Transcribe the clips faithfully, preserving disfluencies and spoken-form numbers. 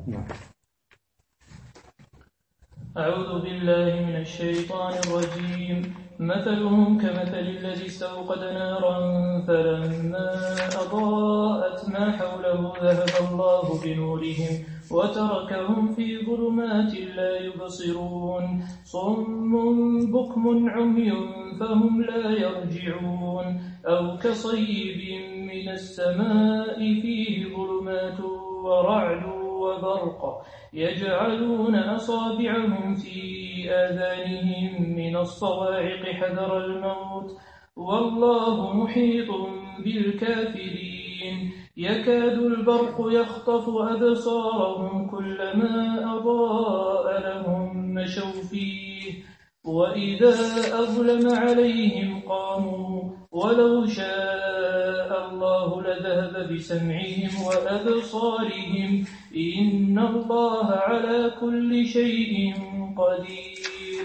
أعوذ بالله من الشيطان الرجيم. مثلهم كمثل الذي استوقد نارا فلما أضاءت ما حوله ذهب الله بنورهم وتركهم في ظلمات لا يبصرون صم بكم عمي فهم لا يرجعون أو كصيب من السماء فيه ظلمات ورعد وبرق يجعلون أصابعهم في آذانهم من الصواعق حذر الموت والله محيط بالكافرين يكاد البرق يخطف أبصارهم كلما أضاء لهم مشوا فيه وإذا أظلم عليهم قاموا ولو شاء الله لذهب بسمعهم وأبصارهم إن الله على كل شيء قدير.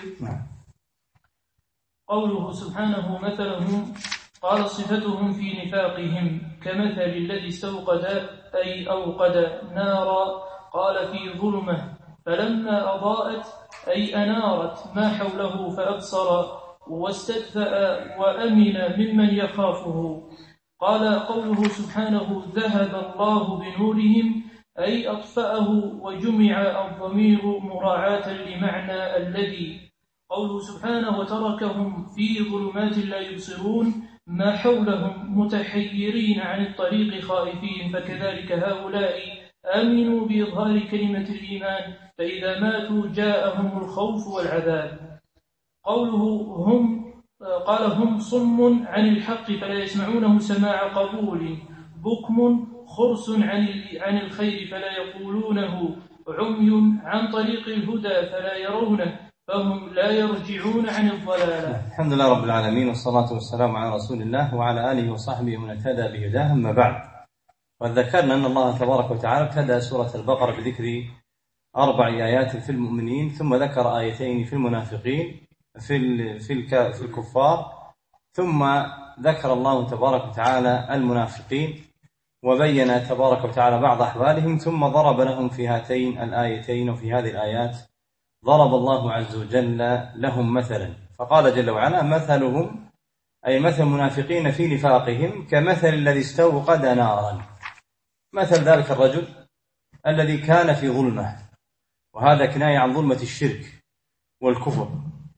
قوله سبحانه مثلهم قال صفتهم في نفاقهم كمثل الذي استوقد أي أوقد نارا قال في ظلمة فلما أضاءت أي أنارت ما حوله فأبصر واستدفأ وأمن ممن يخافه. قال قوله سبحانه ذهب الله بنورهم أي أطفأه وجمع الضمير مراعاة لمعنى الذي. قوله سبحانه وتركهم في ظلمات لا يبصرون ما حولهم متحيرين عن الطريق خائفين فكذلك هؤلاء آمنوا بإظهار كلمة الإيمان فإذا ماتوا جاءهم الخوف والعذاب. قوله هم قال هم صم عن الحق فلا يسمعونه سماع قبول بكم خرس عن عن الخير فلا يقولونه عمي عن طريق الهدى فلا يرونه فهم لا يرجعون عن الضلالة. الحمد لله رب العالمين والصلاة والسلام على رسول الله وعلى آله وصحبه ومن اهتدى بهداه أما بعد. وذكرنا أن الله تبارك وتعالى ابتدأ سورة البقرة بذكر أربع آيات في المؤمنين ثم ذكر آيتين في المنافقين في في الكفار ثم ذكر الله تبارك وتعالى المنافقين وبين تبارك وتعالى بعض أحوالهم ثم ضرب لهم في هاتين الآيتين وفي هذه الآيات ضرب الله عز وجل لهم مثلا فقال جل وعلا مثلهم أي مثل المنافقين في نفاقهم كمثل الذي استوقد نارا مثل ذلك الرجل الذي كان في ظلمة وهذا كناية عن ظلمة الشرك والكفر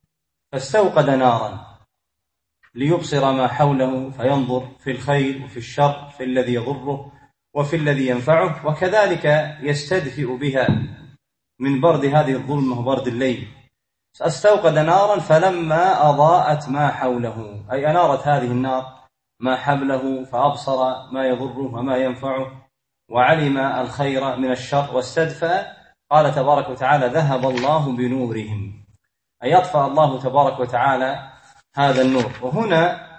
فاستوقد نارا ليبصر ما حوله فينظر في الخير وفي الشر في الذي يضره وفي الذي ينفعه وكذلك يستدفئ بها من برد هذه الظلمة وبرد الليل. استوقد نارا فلما أضاءت ما حوله أي أنارت هذه النار ما حوله فأبصر ما يضره وما ينفعه وعلم الخير من الشر واستدفأ. قال تبارك وتعالى ذهب الله بنورهم أي يطفأ الله تبارك وتعالى هذا النور. وهنا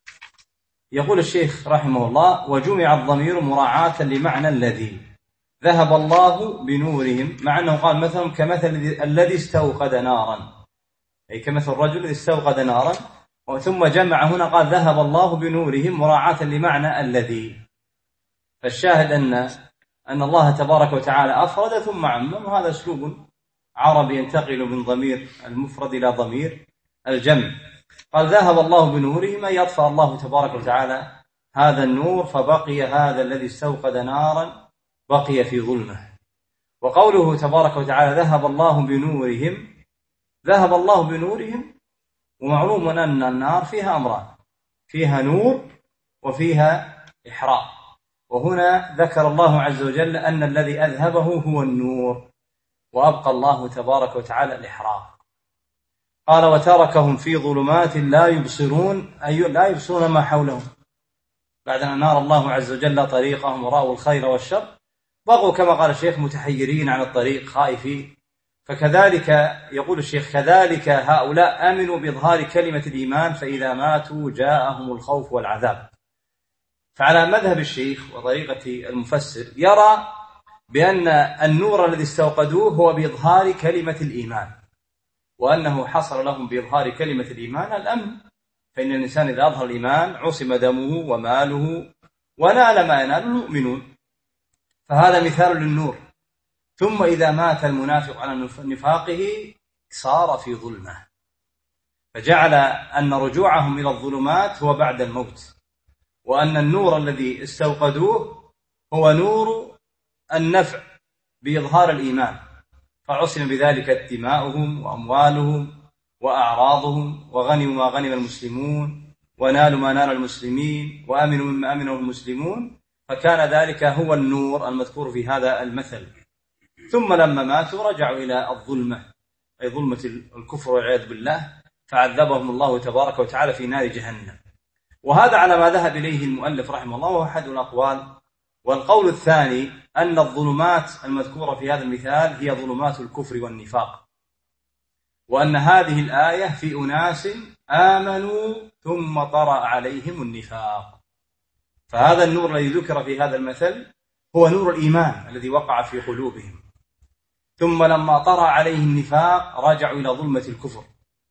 يقول الشيخ رحمه الله وجمع الضمير مراعاة لمعنى الذي ذهب الله بنورهم مع أنه قال مثلهم كمثل الذي استوقد نارا أي كمثل الرجل الذي استوقد نارا ثم جمع هنا قال ذهب الله بنورهم مراعاة لمعنى الذي. فالشاهد أن أن الله تبارك وتعالى أفرد ثم عمم وهذا أسلوب عربي ينتقل من ضمير المفرد إلى ضمير الجمع. قال ذهب الله بنورهم أي يطفأ الله تبارك وتعالى هذا النور فبقي هذا الذي استوقد نارا بقي في ظلمه. وقوله تبارك وتعالى ذهب الله بنورهم ذهب الله بنورهم ومعلوم أن النار فيها أمران فيها نور وفيها إحراق وهنا ذكر الله عز وجل أن الذي أذهبه هو النور وأبقى الله تبارك وتعالى الإحراق. قال وتركهم في ظلمات لا يبصرون أي لا يبصرون ما حولهم بعد أن أنار الله عز وجل طريقهم ورأوا الخير والشر بقوا كما قال الشيخ متحيرين عن الطريق خائفين. فكذلك يقول الشيخ كذلك هؤلاء آمنوا بإظهار كلمة الإيمان فإذا ماتوا جاءهم الخوف والعذاب. فعلى مذهب الشيخ وطريقة المفسر يرى بأن النور الذي استوقدوه هو بإظهار كلمة الإيمان وأنه حصل لهم بإظهار كلمة الإيمان الأمن فإن الإنسان إذا أظهر الإيمان عصم دمه وماله ونال ما ينال المؤمنون. فهذا مثال للنور ثم إذا مات المنافق على نفاقه صار في ظلمة، فجعل أن رجوعهم إلى الظلمات هو بعد الموت، وأن النور الذي استوقدوه هو نور النفع بإظهار الإيمان، فعصم بذلك دماؤهم وأموالهم وأعراضهم، وغنموا ما غنم المسلمون ونالوا ما نال المسلمين وأمنوا مما أمنوا المسلمون، فكان ذلك هو النور المذكور في هذا المثل. ثم لما ماتوا رجعوا إلى الظلمة، أي ظلمة الكفر والعياذ بالله، فعذبهم الله تبارك وتعالى في نار جهنم. وهذا على ما ذهب إليه المؤلف رحمه الله، وهو أحد الأقوال. والقول الثاني أن الظلمات المذكورة في هذا المثال هي ظلمات الكفر والنفاق، وأن هذه الآية في أناس آمنوا ثم طرأ عليهم النفاق، فهذا النور الذي ذكر في هذا المثل هو نور الإيمان الذي وقع في قلوبهم، ثم لما طرأ عليه النفاق رجعوا إلى ظلمة الكفر،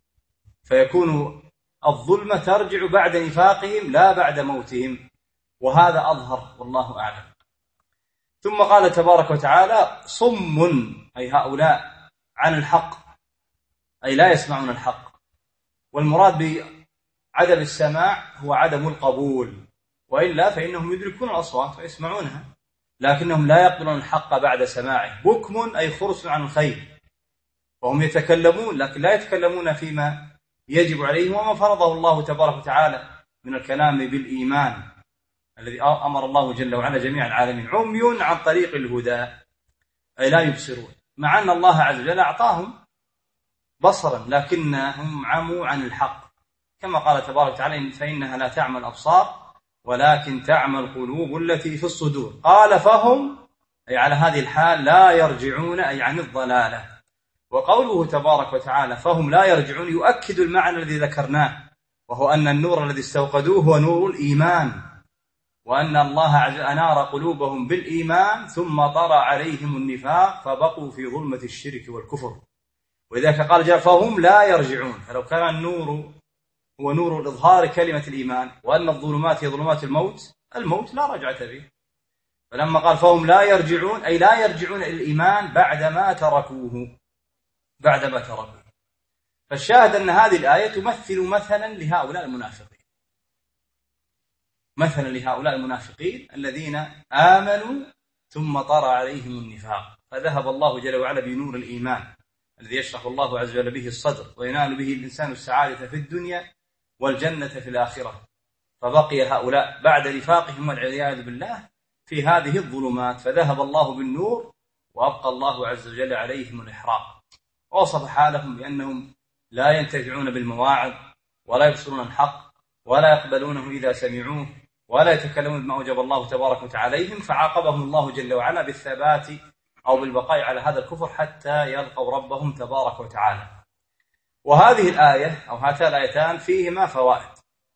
فيكون الظلمة ترجع بعد نفاقهم لا بعد موتهم، وهذا أظهر والله أعلم. ثم قال تبارك وتعالى صم، أي هؤلاء عن الحق، أي لا يسمعون الحق، والمراد بعدم السماع هو عدم القبول، وإلا فإنهم يدركون الأصوات ويسمعونها، لكنهم لا يقبلون الحق بعد سماعه. بكم أي خرس عن الخير، وهم يتكلمون لكن لا يتكلمون فيما يجب عليهم وما فرضه الله تبارك وتعالى من الكلام بالإيمان الذي أمر الله جل وعلا جميع العالمين. عمي عن طريق الهدى، أي لا يبصرون، مع أن الله عز وجل أعطاهم بصرا لكنهم عموا عن الحق، كما قال تبارك وتعالى فإنها لا تعمى الأبصار ولكن تعمى القلوب التي في الصدور. قال فهم، أي على هذه الحال لا يرجعون، أي عن الضلالة. وقوله تبارك وتعالى فهم لا يرجعون يؤكد المعنى الذي ذكرناه، وهو أن النور الذي استوقدوه هو نور الإيمان، وأن الله عز وجل أنار قلوبهم بالإيمان ثم طرأ عليهم النفاق فبقوا في ظلمة الشرك والكفر. ولذلك قال جاء فهم لا يرجعون، فلو كان النور هو نور إظهار كلمة الإيمان وأن الظلمات هي ظلمات الموت، الموت لا رجعة به. فلما قال فهم لا يرجعون، أي لا يرجعون إلى الإيمان بعدما تركوه بعدما تركوه. فالشاهد أن هذه الآية تمثل مثلا لهؤلاء المنافقين، مثلا لهؤلاء المنافقين الذين آمنوا ثم طرأ عليهم النفاق، فذهب الله جل وعلا بنور الإيمان الذي يشرح الله عز وجل به الصدر وينال به الإنسان السعادة في الدنيا والجنة في الآخرة، فبقي هؤلاء بعد نفاقهم والعياذ بالله في هذه الظلمات، فذهب الله بالنور وأبقى الله عز وجل عليهم الإحراق. ووصف حالهم بأنهم لا ينتفعون بالمواعظ ولا يبصرون الحق ولا يقبلونه إذا سمعوه ولا يتكلمون بما أوجب الله تبارك وتعالى عليهم، فعاقبهم الله جل وعلا بالثبات أو بالبقاء على هذا الكفر حتى يلقوا ربهم تبارك وتعالى. وهذه الآية أو هاتان الآيتان فيهما فوائد،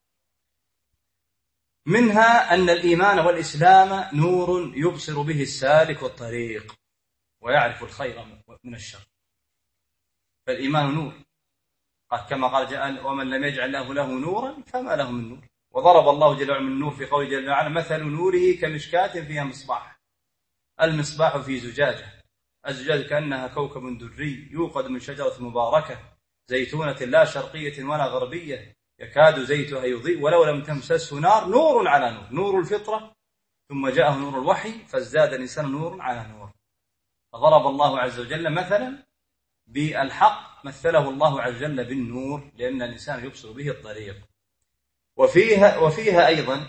منها أن الإيمان والإسلام نور يبصر به السالك الطريق ويعرف الخير من الشر، فالإيمان نور، كما قال جاء ومن لم يجعل له له نورا فما له من نور. وضرب الله جل وعلا من النور في قوله جل وعلا مثل نوره كمشكاة فيها مصباح، المصباح في زجاجة، الزجاجة كأنها كوكب دري يوقد من شجرة مباركة زيتونة لا شرقية ولا غربية يكاد زيتها يضيء ولو لم تمسسه نار، نور على نور، نور الفطرة ثم جاءه نور الوحي فازداد الإنسان نور على نور. فضرب الله عز وجل مثلا بالحق مثله الله عز وجل بالنور، لأن الإنسان يبصر به الطريق. وفيها, وفيها أيضا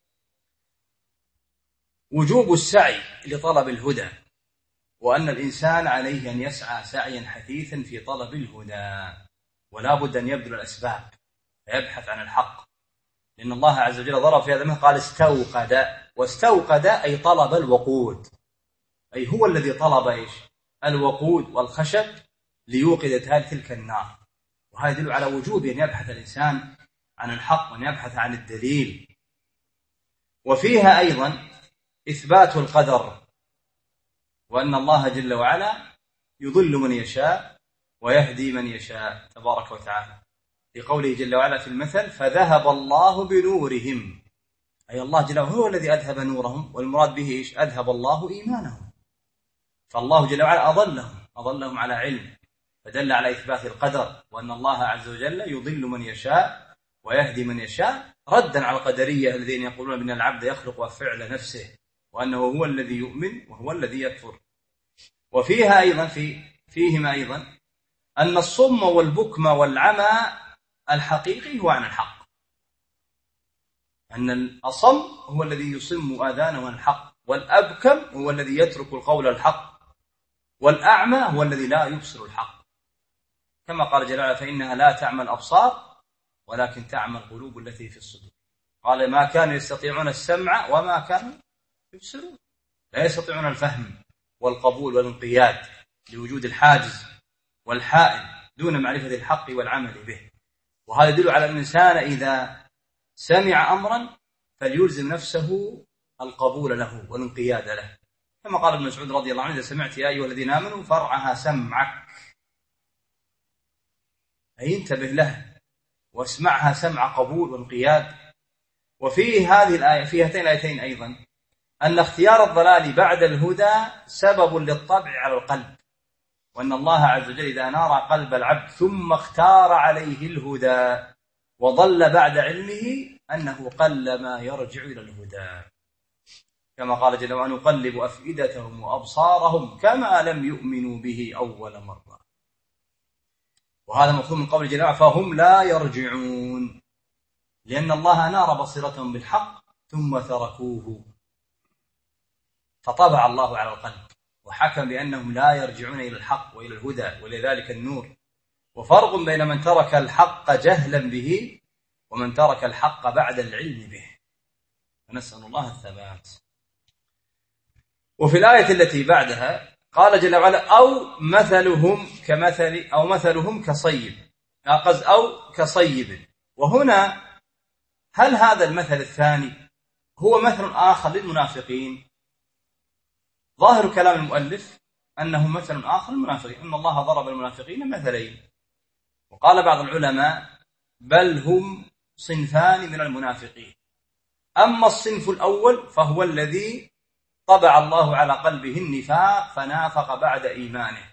وجوب السعي لطلب الهدى، وأن الإنسان عليه أن يسعى سعيا حثيثا في طلب الهدى، ولا بد أن يبذل الأسباب فيبحث عن الحق، لأن الله عز وجل ضرب في هذا المثل قال استوقد، واستوقد أي طلب الوقود، أي هو الذي طلب إيش؟ الوقود والخشب ليوقد تلك النار. وهذا يدل على وجوب أن يبحث الإنسان عن الحق وأن يبحث عن الدليل. وفيها أيضا إثبات القدر، وأن الله جل وعلا يضل من يشاء ويهدي من يشاء تبارك وتعالى، لقوله جل وعلا في المثل فذهب الله بنورهم، أي الله جل وعلا هو الذي أذهب نورهم، والمراد به إيش؟ أذهب الله إيمانهم، فالله جل وعلا أضلهم أضلهم على علم، فدل على إثبات القدر، وأن الله عز وجل يضل من يشاء ويهدي من يشاء، ردا على القدرية الذين يقولون بأن العبد يخلق فعل نفسه، وأنه هو الذي يؤمن وهو الذي يكفر. وفيها أيضا في فيهما أيضا أن الصم والبكم والعمى الحقيقي هو عن الحق، أن الأصم هو الذي يصم آذانه عن الحق، والأبكم هو الذي يترك القول الحق، والأعمى هو الذي لا يبصر الحق، كما قال جل وعلا: فإنها لا تعمى الأبصار ولكن تعمى القلوب التي في الصدور. قال: ما كانوا يستطيعون السمع وما كانوا يبصرون، لا يستطيعون الفهم والقبول والانقياد لوجود الحاجز والحائل دون معرفة الحق والعمل به. وهذا يدل على أن الإنسان إذا سمع أمرا فليلزم نفسه القبول له والانقياد له، كما قال ابن مسعود رضي الله عنه: إذا سمعت يا أيها الذين آمنوا فارعها سمعك، أي انتبه له واسمعها سمع قبول وانقياد. وفي هذه الآية في هاتين الآيتين أيضا أن اختيار الضلال بعد الهدى سبب للطبع على القلب، وأن الله عز وجل إذا نار قلب العبد ثم اختار عليه الهدى وضل بعد علمه أنه قل ما يرجع إلى الهدى، كما قال جل وعلا: نقلب أفئدتهم وأبصارهم كما لم يؤمنوا به أول مرة. وهذا مفهوم من قول جل وعلا: فهم لا يرجعون، لأن الله أنار بصيرتهم بالحق ثم تركوه، فطبع الله على القلب وحكم بأنهم لا يرجعون إلى الحق وإلى الهدى ولذلك النور. وفرق بين من ترك الحق جهلا به ومن ترك الحق بعد العلم به، فنسأل الله الثبات. وفي الآية التي بعدها قال جل وعلا: أو مثلهم كمثل أو مثلهم كصيب أو كصيب. وهنا هل هذا المثل الثاني هو مثل آخر للمنافقين؟ ظاهر كلام المؤلف أنه مثل آخر للمنافقين، أن الله ضرب المنافقين مثلين. وقال بعض العلماء: بل هم صنفان من المنافقين، أما الصنف الأول فهو الذي طبع الله على قلبه النفاق فنافق بعد إيمانه،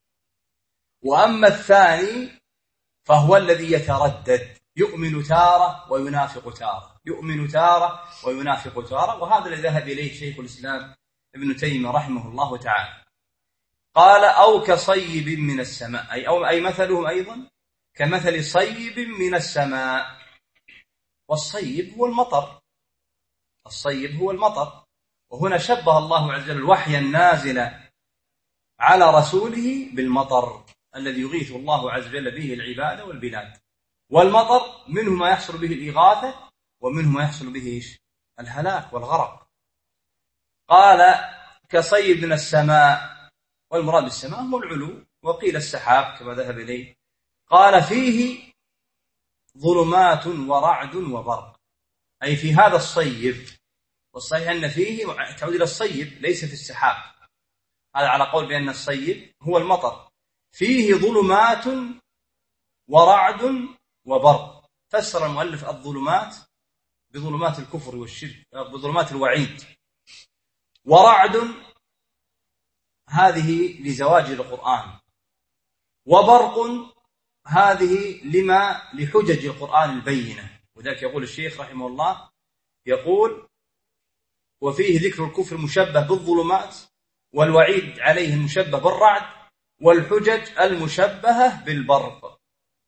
وأما الثاني فهو الذي يتردد، يؤمن تارة وينافق تارة، يؤمن تارة وينافق تارة. وهذا الذي ذهب إليه شيخ الإسلام ابن تيمية رحمه الله تعالى. قال: أو كصيب من السماء، أي, أو أي مثلهم أيضا كمثل صيب من السماء. والصيب هو المطر، الصيب هو المطر. وهنا شبه الله عز وجل الوحي النازل على رسوله بالمطر الذي يغيث الله عز وجل به العباد والبلاد. والمطر منه ما يحصل به الإغاثة ومنه ما يحصل به الهلاك والغرق. قال: كصيب من السماء، والمراد بالسماء هو العلو، وقيل السحاب كما ذهب إليه. قال: فيه ظلمات ورعد وبرق، أي في هذا الصيب، والصحيح أن فيه تعود إلى الصيب ليس في السحاب، هذا على قول بأن الصيب هو المطر. فيه ظلمات ورعد وبرق. فسر المؤلف الظلمات بظلمات الكفر والشرك، بظلمات الوعيد. ورعد هذه لزواج القرآن، وبرق هذه لما لحجج القرآن البينة. وذلك يقول الشيخ رحمه الله، يقول: وفيه ذكر الكفر مشبه بالظلمات، والوعيد عليه المشبه بالرعد، والحجج المشبهة بالبرق.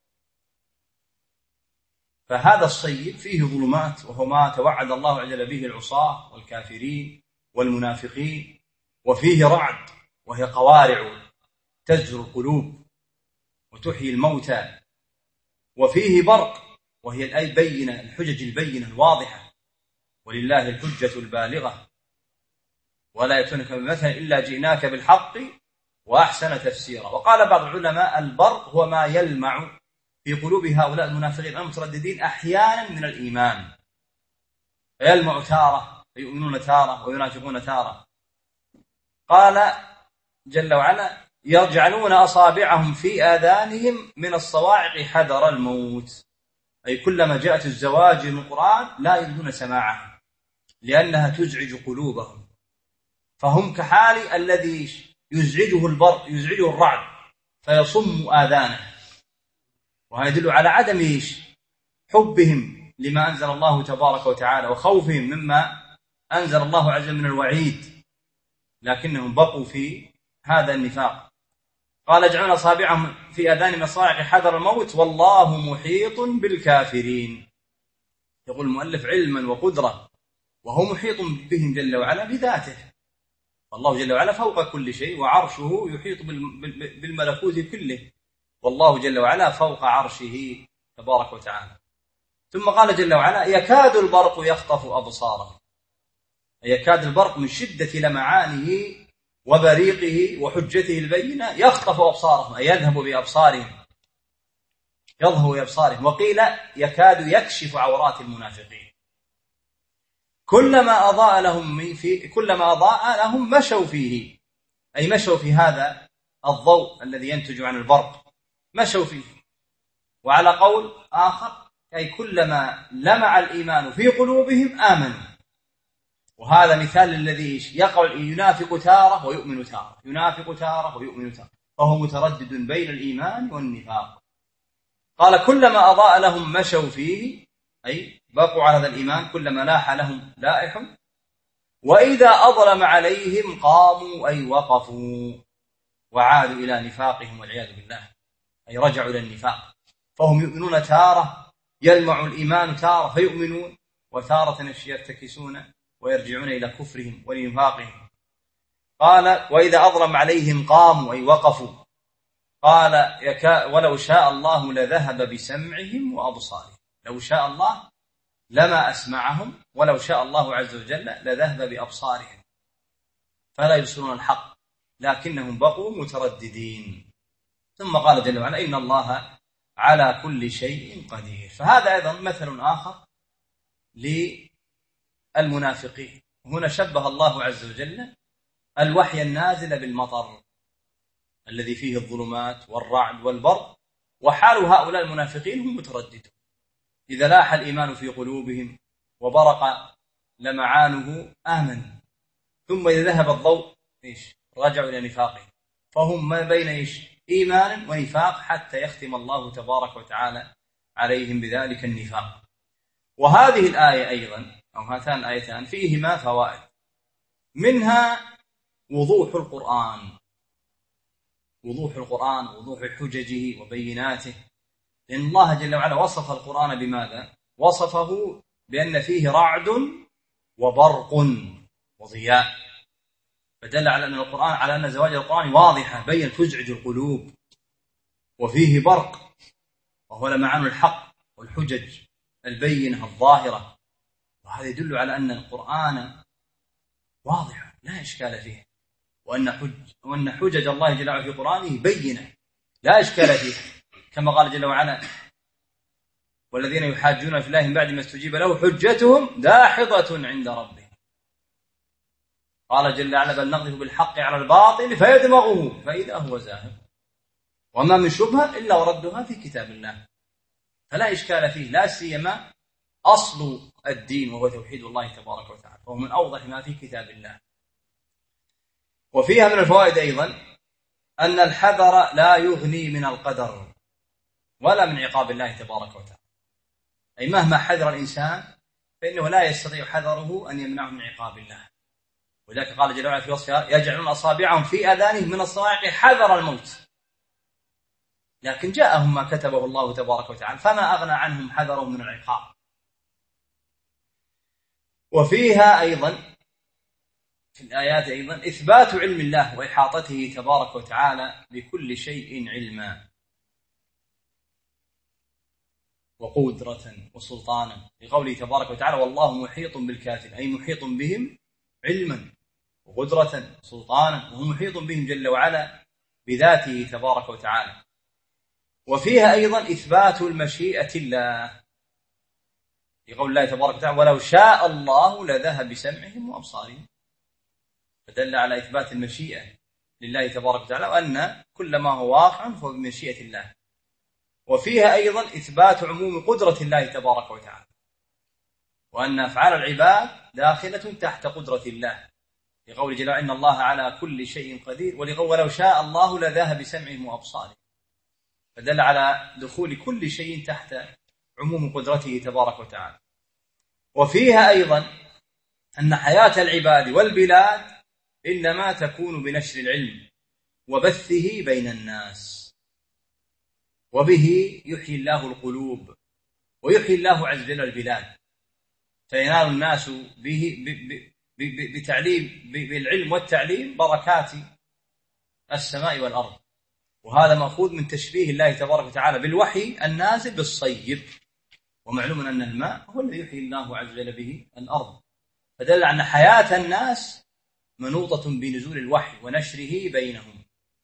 فهذا الصيب فيه ظلمات، وهو ما توعد الله عز وجل به العصاة والكافرين والمنافقين. وفيه رعد، وهي قوارع تزجر القلوب وتحيي الموتى. وفيه برق، وهي الآية البينة، الحجج البينة الواضحة، ولله الحجة البالغة ولا يأتونك بمثل إلا جئناك بالحق وأحسن تفسيرا. وقال بعض العلماء: البرق هو ما يلمع في قلوب هؤلاء المنافقين المترددين أحيانا من الإيمان، فيلمع تارة فيؤمنون تارة وينافقون تارة. قال جل وعلا: يجعلون أصابعهم في آذانهم من الصواعق حذر الموت، أي كلما جاءت الزواج من القرآن لا يجدون سماعها لأنها تزعج قلوبهم، فهم كحال الذي يزعجه البرق يزعجه الرعد فيصم آذانه، وهذا يدل على عدم إيش حبهم لما أنزل الله تبارك وتعالى وخوفهم مما أنزل الله عز وجل من الوعيد، لكنهم بقوا في هذا النفاق. قال يجعلون أصابعهم في آذان من الصواعق حذر الموت والله محيط بالكافرين. يقول المؤلف علما وقدرة، وهو محيط بهم جل وعلا بذاته، والله جل وعلا فوق كل شيء وعرشه يحيط بالملكوت كله، والله جل وعلا فوق عرشه تبارك وتعالى. ثم قال جل وعلا يكاد البرق يخطف أبصارهم، يكاد البرق من شدة لمعانه وبريقه وحجته البينة يخطف أبصارهم أي يذهب بأبصارهم يذهب بأبصارهم. وقيل يكاد يكشف عورات المنافقين، كلما أضاء لهم في كلما أضاء لهم مشوا فيه، أي مشوا في هذا الضوء الذي ينتج عن البرق مشوا فيه. وعلى قول آخر أي كلما لمع الإيمان في قلوبهم آمنوا. وهذا مثال الذي يقع ينافق تارة ويؤمن تارة، ينافق تارة ويؤمن تارة، فهو متردد بين الإيمان والنفاق. قال كلما أضاء لهم مشوا فيه أي بقوا على هذا الإيمان، كلما لاح لهم لائح، وإذا أظلم عليهم قاموا أي وقفوا وعادوا إلى نفاقهم والعياذ بالله، أي رجعوا إلى النفاق. فهم يؤمنون تارة يلمع الإيمان تارة فيؤمنون، وتارة يرتكسون ويرجعون إلى كفرهم ونفاقهم. قال وإذا أظلم عليهم قاموا أي وقفوا. قال يكا ولو شاء الله لذهب بسمعهم وأبصارهم، لو شاء الله لما أسمعهم، ولو شاء الله عز وجل لذهب بأبصارهم فلا يبصرون الحق، لكنهم بقوا مترددين. ثم قال جل وعلا إن الله على كل شيء قدير. فهذا أيضا مثل آخر للمنافقين. هنا شبه الله عز وجل الوحي النازل بالمطر الذي فيه الظلمات والرعد والبرق، وحال هؤلاء المنافقين هم مترددون. إذا لاح الإيمان في قلوبهم وبرق لمعانه آمنوا، ثم إذا ذهب الضوء إيش رجعوا إلى نفاقهم، فهم ما بين إيش إيمان ونفاق حتى يختم الله تبارك وتعالى عليهم بذلك النفاق. وهذه الآية أيضا أو هاتان الآيتان فيهما فوائد، منها وضوح القرآن، وضوح القرآن وضوح حججه وبيناته، لأن الله جل وعلا وصف القرآن بماذا؟ وصفه بأن فيه رعد وبرق وضياء، فدل على أن القرآن على أن زواج القرآن واضحة بين تزعج القلوب، وفيه برق وهو لمعان الحق والحجج البينة الظاهرة، وهذا يدل على أن القرآن واضح لا إشكال فيه، وأن حج وأن حجج الله جل وعلا في قرآنه بينة لا إشكال فيه، كما قال جل وعلا والذين يحاجون في الله من بعد ما استجيب له حجتهم داحضة عند ربهم. قال جل وعلا بل نقذف بالحق على الباطل فيدمغه فإذا هو زاهق، وما من شبهة إلا وردها في كتاب الله، فلا إشكال فيه، لا سيما أصل الدين وهو توحيد الله تبارك وتعالى، وهو من أوضح ما في كتاب الله. وفيها من الفوائد أيضا أن الحذر لا يغني من القدر ولا من عقاب الله تبارك وتعالى، أي مهما حذر الإنسان فإنه لا يستطيع حذره أن يمنعه من عقاب الله. ولذلك قال جل وعلا في وصفها يجعلون أصابعهم في آذانهم من الصواعق حذر الموت، لكن جاءهم ما كتبه الله تبارك وتعالى فما أغنى عنهم حذرهم من العقاب. وفيها أيضا في الآيات أيضا إثبات علم الله وإحاطته تبارك وتعالى بكل شيء علما وقدرة وسلطانا، لقوله تبارك وتعالى والله محيط بالكافرين، أي محيط بهم علما وقدرة وسلطانا، وهو محيط بهم جل وعلا بذاته تبارك وتعالى. وفيها أيضا إثبات المشيئة الله، لقول الله تبارك وتعالى ولو شاء الله لذهب بسمعهم وأبصارهم، فدل على إثبات المشيئة لله تبارك وتعالى، وأن كل ما هو واقع فهو بمشيئة الله. وفيها أيضا إثبات عموم قدرة الله تبارك وتعالى، وأن أفعال العباد داخلة تحت قدرة الله، لقول جل إن الله على كل شيء قدير، ولو شاء الله لذهب بسمعهم وأبصارهم، فدل على دخول كل شيء تحت عموم قدرته تبارك وتعالى. وفيها أيضا أن حياة العباد والبلاد إنما تكون بنشر العلم وبثه بين الناس، وبه يحيي الله القلوب ويحيي الله عز وجل البلاد، فينال الناس به بتعليم بالعلم والتعليم بركات السماء والأرض. وهذا مأخوذ من تشبيه الله تبارك وتعالى بالوحي النازل بالصيب، ومعلوم أن الماء هو الذي يحيي الله عز وجل به الأرض، فدل على أن حياة الناس منوطة بنزول الوحي ونشره بينهم،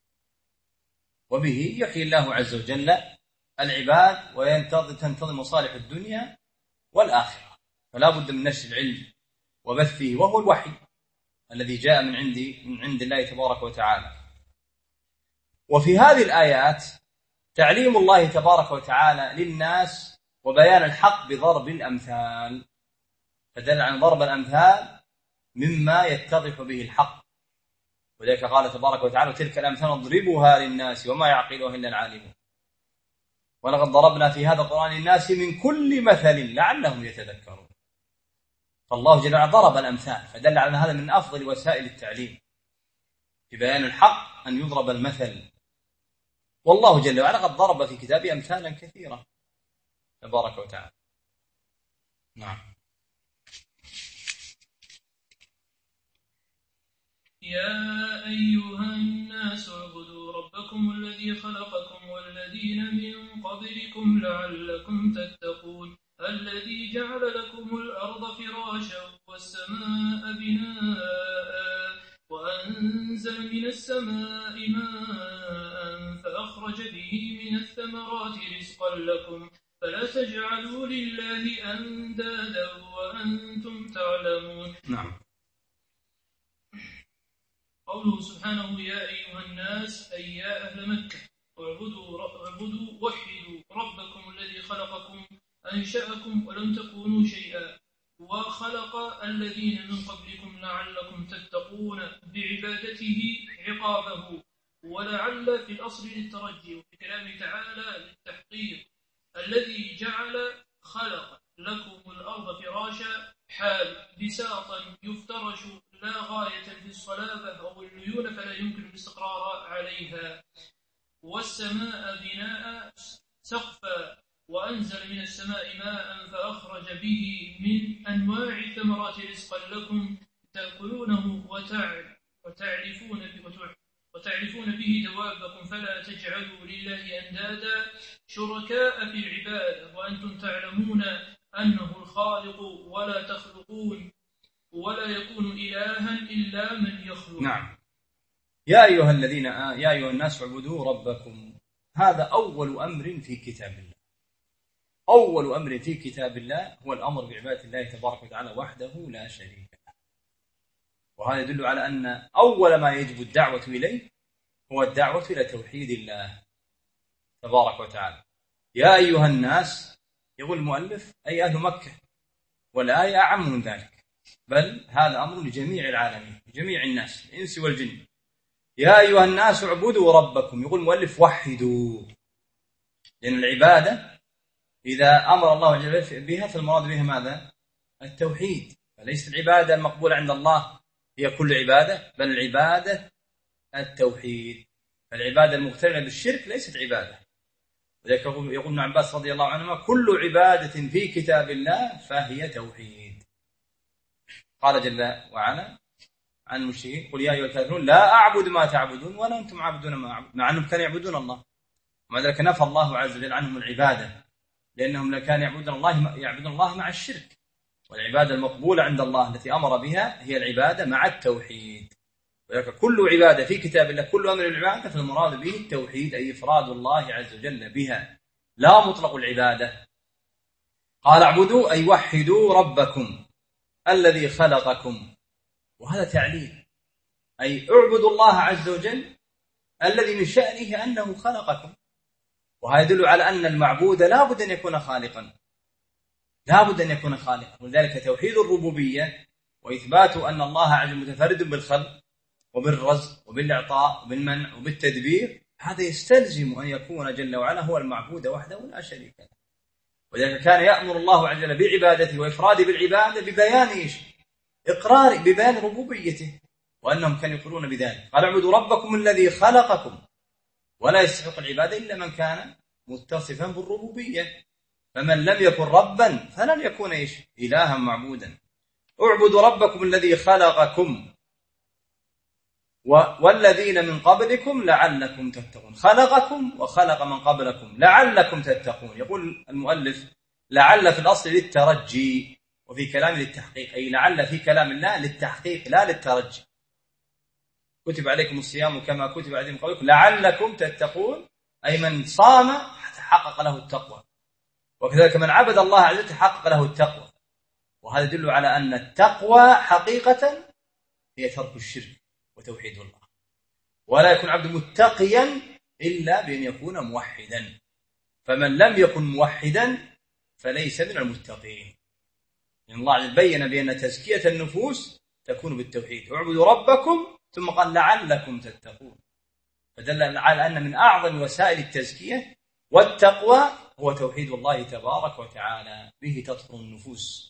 وبه يحيي الله عز وجل العباد وتنتظم مصالح الدنيا والآخرة. فلا بد من نشر العلم وبثه، وهو الوحي الذي جاء من عند من عند الله تبارك وتعالى. وفي هذه الآيات تعليم الله تبارك وتعالى للناس وبيان الحق بضرب الأمثال، فدل عن ضرب الأمثال مما يتضح به الحق، وذلك قال تبارك وتعالى تلك الأمثال نضربها للناس وما يعقلها إلا العالمون، ولقد ضربنا في هذا القرآن للناس من كل مثل لعلهم يتذكرون. فالله جل وعلا ضرب الأمثال، فدل على أن هذا من أفضل وسائل التعليم في بيان الحق أن يضرب المثل. والله جل وعلا قد ضرب في كتابه أمثالا كثيرة تبارك وتعالى. نعم. يا أيها الناس اعبدوا ربكم الذي خلقكم والذين من قبلكم لعلكم تتقون الذي جعل لكم الأرض فراشا والسماء بناء وأنزل من السماء ماء فأخرج به من الثمرات رزقا لكم فلا تجعلوا لله أندادا وأنتم تعلمون. نعم. قوله سبحانه يا أيها الناس أي يا أهل مكة اعبدوا اعبدوا وحدوا ربكم الذي خلقكم أنشأكم ولم تكونوا شيئا وخلق الذين من قبلكم لعلكم تتقون بعبادته عقابه، ولعل في الأصل للترجي، وفي كلامه تعالى للتحقيق. الذي جعل خلق لكم الأرض فراشا حال بساطا يفترش لا غاية في الصلابة أو الليون فلا يمكن الاستقرار عليها، والسماء بناء سقفا وأنزل من السماء ماء فأخرج به من أنواع الثمرات رزقا لكم تأكلونه وتعرفون به وتعرفون به دوابكم فلا تجعلوا لله أندادا شركاء في العبادة وأنتم تعلمون أنه الخالق ولا تخلقون ولا يكون إلها إلا من يخلق. نعم. يا أيها الذين يا أيها الناس اعبدوا ربكم، هذا أول أمر في كتاب الله. أول أمر في كتاب الله هو الأمر بعبادة الله تبارك وتعالى وحده لا شريك له، وهذا يدل على أن أول ما يجب الدعوة إليه هو الدعوة إلى توحيد الله تبارك وتعالى. يا أيها الناس يقول المؤلف أي أهل مكة، والآية أعم من ذلك، بل هذا أمر لجميع العالمين لجميع الناس الإنس والجن. يا أيها الناس اعبدوا ربكم، يقول المؤلف وحدوا، لأن العبادة إذا أمر الله جل وعلا بها فالمراد بها ماذا؟ التوحيد. فليس العبادة المقبولة عند الله هي كل عبادة، بل العبادة التوحيد. فالعبادة المقترنة بالشرك ليست عبادة. وذلك يقول ابن عباس رضي الله عنهما كل عبادة في كتاب الله فهي توحيد. قال جل وعلا عن المشركين قل يا أيها الكافرون لا أعبد ما تعبدون ولا أنتم عابدون ما أعبد، مع أنهم كانوا يعبدون الله، ومع ذلك نفى الله عز وجل عنهم العبادة، لأنهم كانوا يعبدون الله يعبدون الله مع الشرك. والعبادة المقبولة عند الله التي أمر بها هي العبادة مع التوحيد. ولكن كل عبادة في كتاب الله كل أمر العبادة فالمراد به التوحيد، أي إفراد الله عز وجل بها لا مطلق العبادة. قال اعبدوا أي وحدوا ربكم الذي خلقكم، وهذا تعليل، أي اعبدوا الله عز وجل الذي من شأنه أنه خلقكم. وهذا يدل على أن المعبود لا بد أن يكون خالقا، لا بد أن يكون خالقا. ولذلك توحيد الربوبية وإثبات أن الله عز وجل متفرد بالخلق وبالرزق وبالإعطاء وبالمنع وبالتدبير، هذا يستلزم أن يكون جل وعلا هو المعبود وحده لا شريك له. ولذلك كان يأمر الله عز وجل بعبادته وإفراده بالعبادة ببيان إيش؟ إقرار ببيان ربوبيته، وأنهم كانوا يقولون بذلك. قال اعبدوا ربكم الذي خلقكم ولا يستحق العبادة إلا من كان متصفا بالربوبية، فمن لم يكن ربا فلن يكون إيش؟ إلها معبودا. اعبدوا ربكم الذي خلقكم والذين من قبلكم لعلكم تتقون. خلقكم وخلق من قبلكم لعلكم تتقون. يقول المؤلف لعل في الأصل للترجي، وفي كلام للتحقيق، أي لعل في كلام الله للتحقيق لا للترجي. كتب عليكم الصيام كما كتب عليكم قبلكم لعلكم تتقون، أي من صام تحقق له التقوى، وكذلك من عبد الله عز وجل تحقق له التقوى. وهذا يدل على أن التقوى حقيقة هي ترك الشرك وتوحيد الله، ولا يكون عبد متقيا إلا بأن يكون موحدا، فمن لم يكن موحدا فليس من المتقين. لأن الله عز وجل بين بأن تزكية النفوس تكون بالتوحيد. اعبدوا ربكم ثم قال لعلكم تتقون، فدل على أن من أعظم وسائل التزكية والتقوى هو توحيد الله تبارك وتعالى، به تطهر النفوس.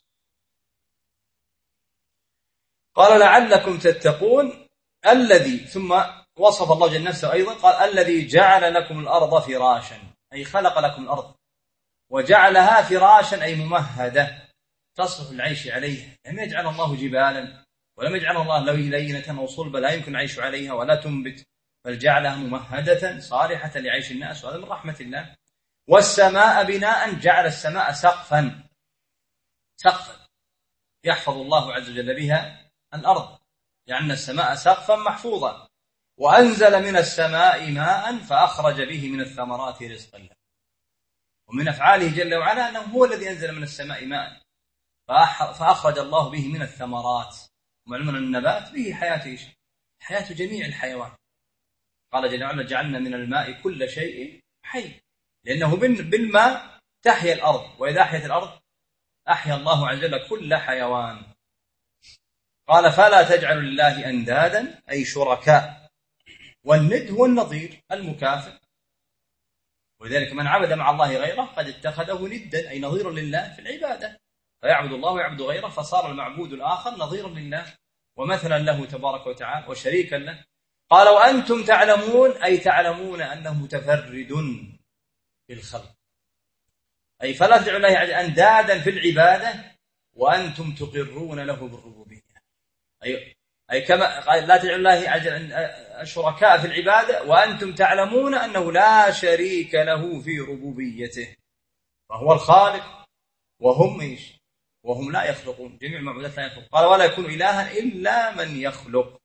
قال لعلكم تتقون الذي، ثم وصف الله جل نفسه أيضا قال الذي جعل لكم الأرض فراشا، أي خلق لكم الأرض وجعلها فراشا أي ممهدة تصلح العيش عليها. لم يجعل الله جبالا ولم يجعل الله لينة أو صلبة لا يمكن العيش عليها ولا تنبت، بل جعلها ممهدة صالحة لعيش الناس، وهذا من رحمة الله. والسماء بناء، جعل السماء سقفا سقفا يحفظ الله عز وجل بها الأرض، لأن السماء سقفا محفوظا. وأنزل من السماء ماء فأخرج به من الثمرات رزقا له. ومن أفعاله جل وعلا أنه هو الذي أنزل من السماء ماء فأخرج الله به من الثمرات. ومعلوم أن النبات به حياة إيش؟ حياة جميع الحيوان. قال جل وعلا جعلنا من الماء كل شيء حي، لأنه بالماء تحيا الأرض، وإذا أحيت الأرض أحيا الله عز وجل كل حيوان. قال فلا تجعلوا لله أندادا أي شركاء، والند هو النظير المكافئ، ولذلك من عبد مع الله غيره قد اتخذه ندا أي نظيرا لله في العبادة، فيعبد الله ويعبد غيره، فصار المعبود الآخر نظيرا لله ومثلا له تبارك وتعالى وشريكا له. قال وأنتم تعلمون أي تعلمون أنه متفرد بالخلق، أي فلا تجعلوا الله أندادا في العبادة وأنتم تقرون له بالربوبية، أي أي كما قال لا تجعلوا الله شركاء في العبادة وأنتم تعلمون أنه لا شريك له في ربوبيته، فهو الخالق وهم إيش؟ وهم لا يخلقون، جميع المعبودات لا يخلق. قال ولا يكون إلها إلا من يخلق،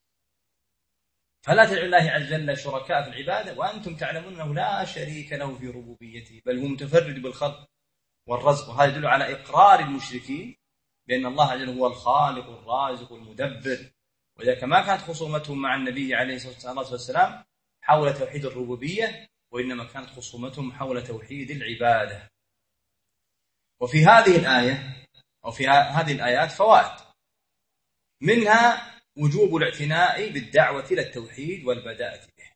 فلا تجعلوا الله عز وجل شركاء في العبادة وأنتم تعلمون أنه لا شريك له في ربوبيته، بل هو متفرد بالخلق والرزق. وهذا يدل على إقرار المشركين بأن الله عز وجل هو الخالق الرازق المدبر. وذلك ما كانت خصومتهم مع النبي عليه الصلاة والسلام حول توحيد الربوبية، وإنما كانت خصومتهم حول توحيد العبادة. وفي هذه الآية أو في هذه الآيات فوائد، منها وجوب الاعتناء بالدعوة إلى التوحيد والبداءة به،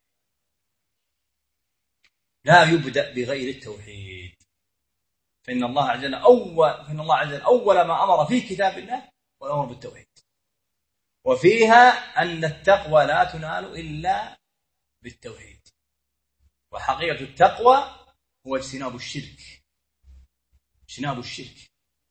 لا يبدأ بغير التوحيد، فإن الله عز وجل أول فإن الله عز وجل أول ما أمر في كتاب الله والأمر بالتوحيد. وفيها أن التقوى لا تنال إلا بالتوحيد، وحقيقة التقوى هو اجتناب الشرك اجتناب الشرك.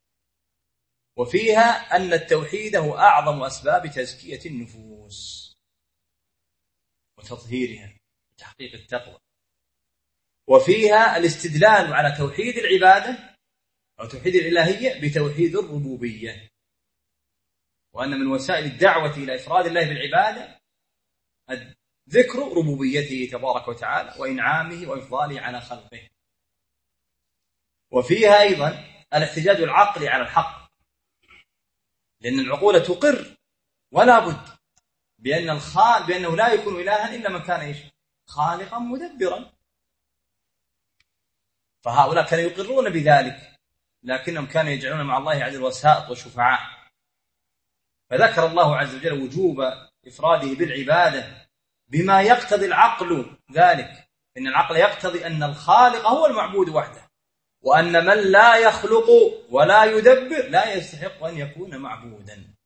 وفيها أن التوحيد هو أعظم أسباب تزكية النفوس وتطهيرها وتحقيق التقوى. وفيها الاستدلال على توحيد العبادة أو توحيد الإلهية بتوحيد الربوبية، وأن من وسائل الدعوة إلى إفراد الله بالعبادة ذكر ربوبيته تبارك وتعالى وإنعامه وإفضاله على خلقه. وفيها أيضا الاحتجاج العقلي على الحق، لأن العقول تقر ولا بد بأن الخالق بأنه لا يكون إلها إلا من كان إيش؟ خالقا مدبرا. فهؤلاء كانوا يقرون بذلك، لكنهم كانوا يجعلون مع الله عز وجل وسائط وشفعاء، فذكر الله عز وجل وجوب إفراده بالعبادة بما يقتضي العقل ذلك، إن العقل يقتضي أن الخالق هو المعبود وحده، وأن من لا يخلق ولا يدبر لا يستحق أن يكون معبودا.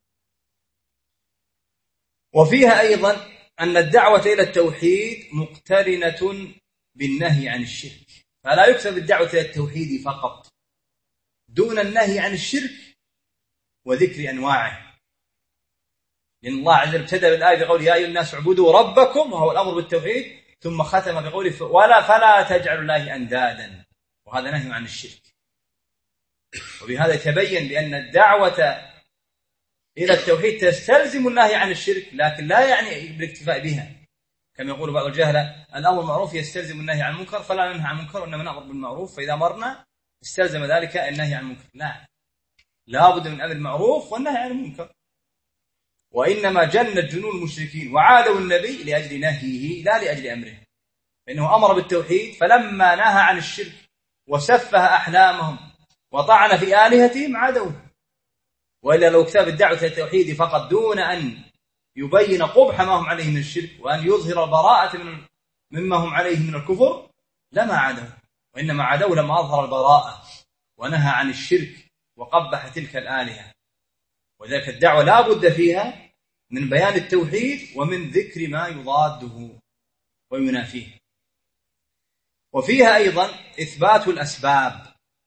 وفيها أيضا أن الدعوة إلى التوحيد مقترنة بالنهي عن الشرك، فلا يكتب الدعوة إلى التوحيد فقط دون النهي عن الشرك وذكر أنواعه، لأن الله عز وجل ابتدأ بالآية بقوله يا أيها الناس اعبدوا ربكم، وهو الأمر بالتوحيد، ثم ختم بقوله ولا فلا تجعلوا الله أندادا، وهذا نهي عن الشرك. وبهذا يتبين بأن الدعوة إلى التوحيد تستلزم النهي عن الشرك، لكن لا يعني بالاكتفاء بها، كما يقول بعض الجهلة الأمر بالمعروف يستلزم النهي عن المنكر فلا ننهى عن المنكر وإنما نأمر بالمعروف، فإذا أمرنا استلزم ذلك النهي عن المنكر. لا، لا بد من أمر المعروف والنهي عن المنكر. وإنما جنت جنون المشركين وعادوا النبي لأجل نهيه لا لأجل أمره، فإنه أمر بالتوحيد فلما نهى عن الشرك وسفه أحلامهم وطعن في آلهتهم عادوه. وإلا لو كتاب الدعوة إلى التوحيد فقط دون أن يبين قبح ما هم عليه من الشرك وأن يظهر البراءة من مما هم عليه من الكفر لما عادوه، وإنما عادوه لما أظهر البراءة ونهى عن الشرك وقبح تلك الآلهة. وذلك الدعوة لا بد فيها من بيان التوحيد ومن ذكر ما يضاده وينافيه. وفيها أيضا إثبات الأسباب،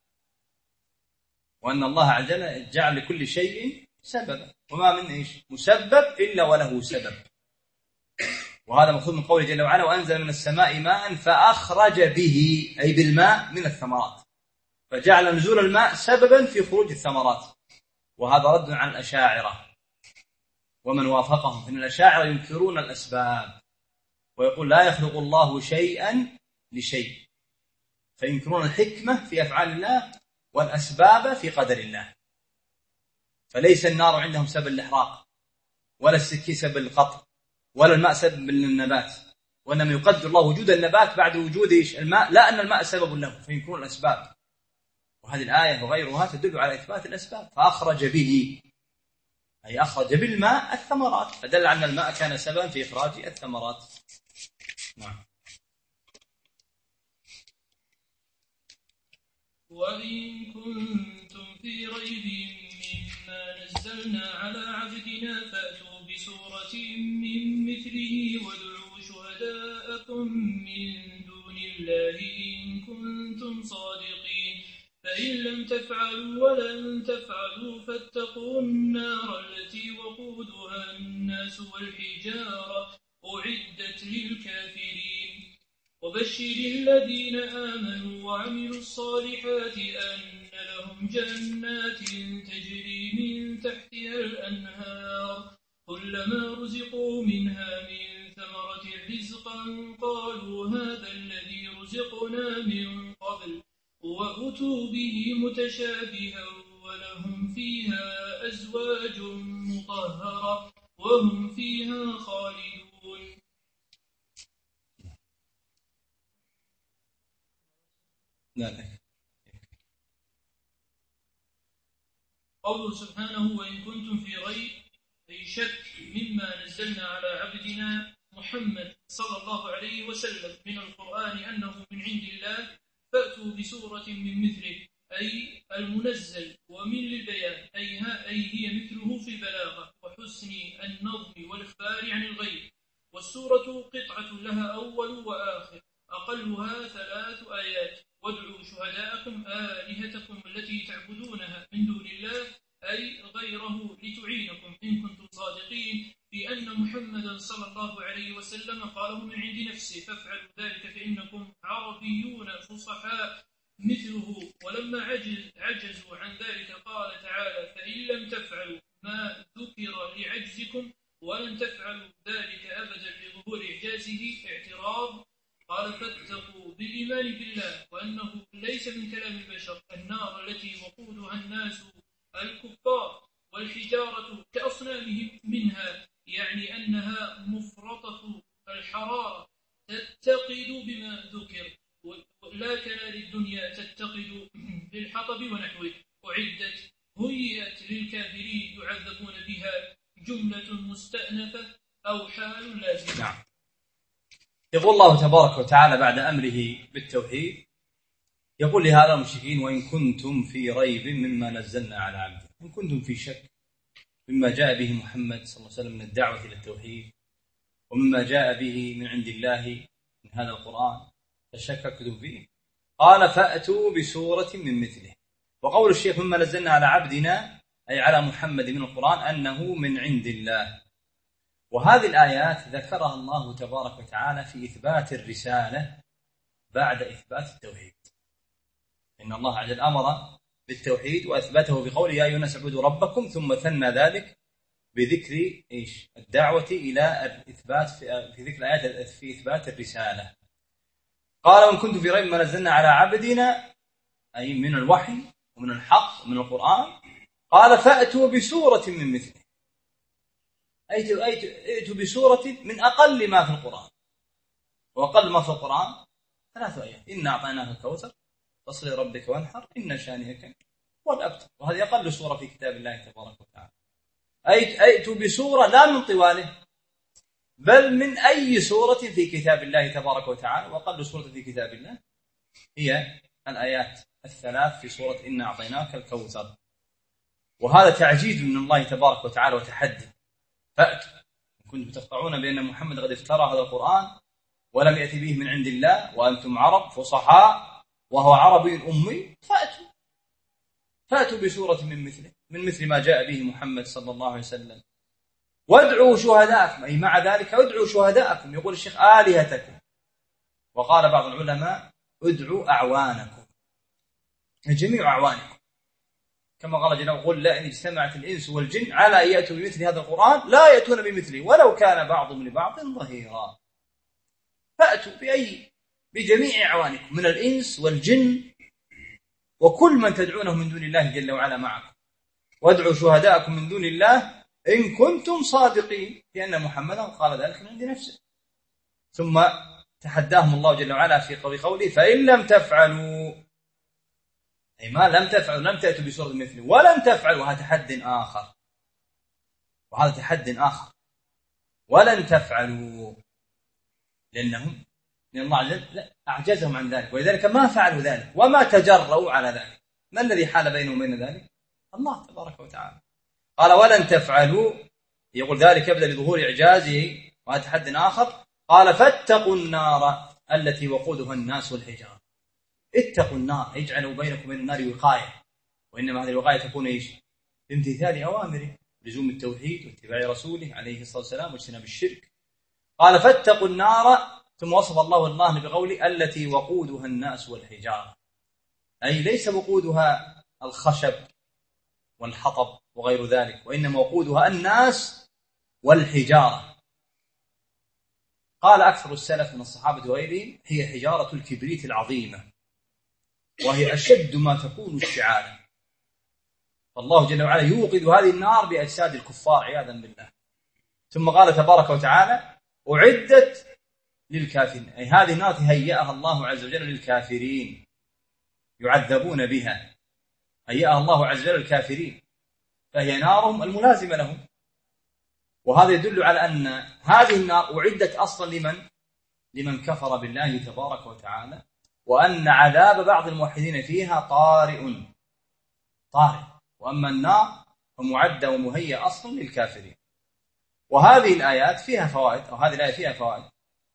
وأن الله عز وجل جعل لكل شيء سببا، وما من إيش مسبب إلا وله سبب. وهذا مأخوذ من قوله جل وعلا وأنزل من السماء ماء فأخرج به، أي بالماء، من الثمرات، فجعل نزول الماء سببا في خروج الثمرات. وهذا رد على الأشاعرة ومن وافقهم، إن الأشاعرة ينكرون الأسباب ويقول لا يخلق الله شيئا لشيء، فينكرون الحكمة في أفعال الله والأسباب في قدر الله. فليس النار عندهم سبب الإحراق، ولا السكين سبب القطر، ولا الماء سبب للنبات، وإنما يقدر الله وجود النبات بعد وجود الماء، لا أن الماء سبب له، فينكرون الأسباب. وهذه الآية وغيرها تدل على إثبات الأسباب. فأخرج به أي أخرج بالماء الثمرات، فدل على أن الماء كان سببا في إخراج الثمرات. نعم. وإن كنتم في ريب مما نزلنا على عبدنا فأتوا بسورة من مثله وادعوا شهداءكم من دون الله إن كنتم صادقين، فإن لم تفعلوا ولن تفعلوا فاتقوا النار التي وقودها الناس والحجارة أعدت للكافرين. وبشر الذين آمنوا وعملوا الصالحات أن لهم جنات تجري من تحتها الأنهار كلما رزقوا منها من ثمرة رزقا قالوا هذا الذي رزقنا من قبل وأتوا به متشابها ولهم فيها أزواج مطهرة وهم فيها خالدون. لا لا. قوله سبحانه وإن كنتم في ريب أي شك مما نزلنا على عبدنا محمد صلى الله عليه وسلم من القرآن أنه من عند الله فأتوا بسورة من مثله أي المنزل ومن للبيان أي, ها أي هي مثله في البلاغة وحسن النظم والإخبار عن الغيب. والسورة قطعة لها أول وآخر أقلها ثلاث آيات. وادعوا شهداءكم آلهتكم التي تعبدونها من دون الله أي غيره لتعينكم إن كنتم صادقين في أن محمدا صلى الله عليه وسلم قاله من عند نفسه فافعلوا ذلك فإنكم عربيون فصحاء مثله. ولما عجز عجزوا عن ذلك قال تعالى فإن لم تفعلوا ما ذكر لعجزكم ولن تفعلوا ذلك أبدا لظهور إعجازه اعتراض. قال فاتقوا بالإيمان بالله وأنه ليس من كلام البشر النار التي وقودها الناس الكفار والحجارة كأصنامهم منها، يعني أنها مفرطة الحرارة تتقد بما ذكر لا كنار الدنيا تتقد بالحطب ونحوه. أعدت هيئت للكافرين يعذبون بها جملة مستأنفة أو حال لازم. نعم. يقول الله تبارك وتعالى بعد أمره بالتوحيد، يقول لهؤلاء المشركين: وإن كنتم في ريب مما نزلنا على عبده، إن كنتم في شك مما جاء به محمد صلى الله عليه وسلم من الدعوة إلى التوحيد ومما جاء به من عند الله من هذا القرآن فشككتم فيه، قال فأتوا بسورة من مثله. وقول الشيخ مما نزلنا على عبدنا أي على محمد من القرآن أنه من عند الله. وهذه الآيات ذكرها الله تبارك وتعالى في إثبات الرسالة بعد إثبات التوحيد. إن الله عز وجل أمر بالتوحيد وأثبته بقوله: يا أيها الناس اعبدوا ربكم، ثم ثنى ذلك بذكر إيش؟ الدعوة إلى الإثبات في ذكر الآيات في إثبات الرسالة. قال: وإن كنتم في ريب ما نزلنا على عبدنا أي من الوحي ومن الحق من القرآن، قال فأتوا بسورة من مثله، أيتوا بسورة من أقل ما في القرآن. وأقل ما في القرآن ثلاث آيات: إنا أعطيناك الكوثر فصل لربك وانحر إن شانئك هو الأبتر. وهذه أقل سورة في كتاب الله تبارك وتعالى. أيتوا بسورة لا من طواله بل من أي سورة في كتاب الله تبارك وتعالى. وأقل سورة في كتاب الله هي الآيات الثلاث في سورة إنا أعطيناك الكوثر. وهذا تعجيز من الله تبارك وتعالى وتحدي. فأتوا إن كنتم تقطعون بأن محمد قد افترى هذا القرآن ولم يأتي به من عند الله وأنتم عرب فصحاء وهو عربي أمي، فأتوا فأتوا بسورة من مثله من مثل ما جاء به محمد صلى الله عليه وسلم، وادعوا شهداءكم، أي مع ذلك ادعوا شهداءكم. يقول الشيخ آلهتكم. وقال بعض العلماء ادعوا أعوانكم، جميع أعوانكم، كما قال جل وعلا: قل لئن اجتمعت الإنس والجن على أن يأتوا بمثل هذا القرآن لا يأتون بمثله ولو كان بعضهم لبعض ظهيرا. فأتوا بأي بجميع أعوانكم من الإنس والجن وكل من تدعونه من دون الله جل وعلا معكم، وادعوا شهداءكم من دون الله إن كنتم صادقين لأن محمدا قال ذلك من عند نفسه. ثم تحداهم الله جل وعلا في قوله: فإن لم تفعلوا، أي ما لم تفعلوا، لم تأتوا بسورة مثله ولم تفعلوا، هذا تحد آخر، وهذا تحد آخر، ولن تفعلوا، لأنهم لأن الله عز وجل أعجزهم عن ذلك، ولذلك ما فعلوا ذلك وما تجرؤوا على ذلك. ما الذي حال بينهم وبين ذلك؟ الله تبارك وتعالى. قال ولن تفعلوا، يقول ذلك يبدأ لظهور إعجازه، وهذا تحد آخر. قال فاتقوا النار التي وقودها الناس والحجارة. اتقوا النار، اجعلوا بينكم وبين النار وقاية، وإنما هذه الوقاية تكون إيش؟ بامتثال أوامره، لزوم التوحيد واتباع رسوله عليه الصلاة والسلام واجتناب الشرك. قال فاتقوا النار، ثم وصف الله النار بقوله التي وقودها الناس والحجارة، أي ليس وقودها الخشب والحطب وغير ذلك، وإنما وقودها الناس والحجارة. قال أكثر السلف من الصحابة وغيرهم هي حجارة الكبريت العظيمة، وهي أشد ما تكون اشتعالا. فالله جل وعلا يوقد هذه النار بأجساد الكفار عياذا بالله. ثم قال تبارك وتعالى أعدت للكافرين، أي هذه النار هيأها الله عز وجل للكافرين يعذبون بها، هيأها الله عز وجل للكافرين، فهي نارهم الملازمة لهم. وهذا يدل على أن هذه النار أعدت أصلا لمن لمن كفر بالله تبارك وتعالى، وأن عذاب بعض الموحدين فيها طارئ طارئ، وأما النار فمعدة ومهيئة أصلا للكافرين. وهذه الآيات فيها فوائد، أو هذه الآية فيها فوائد،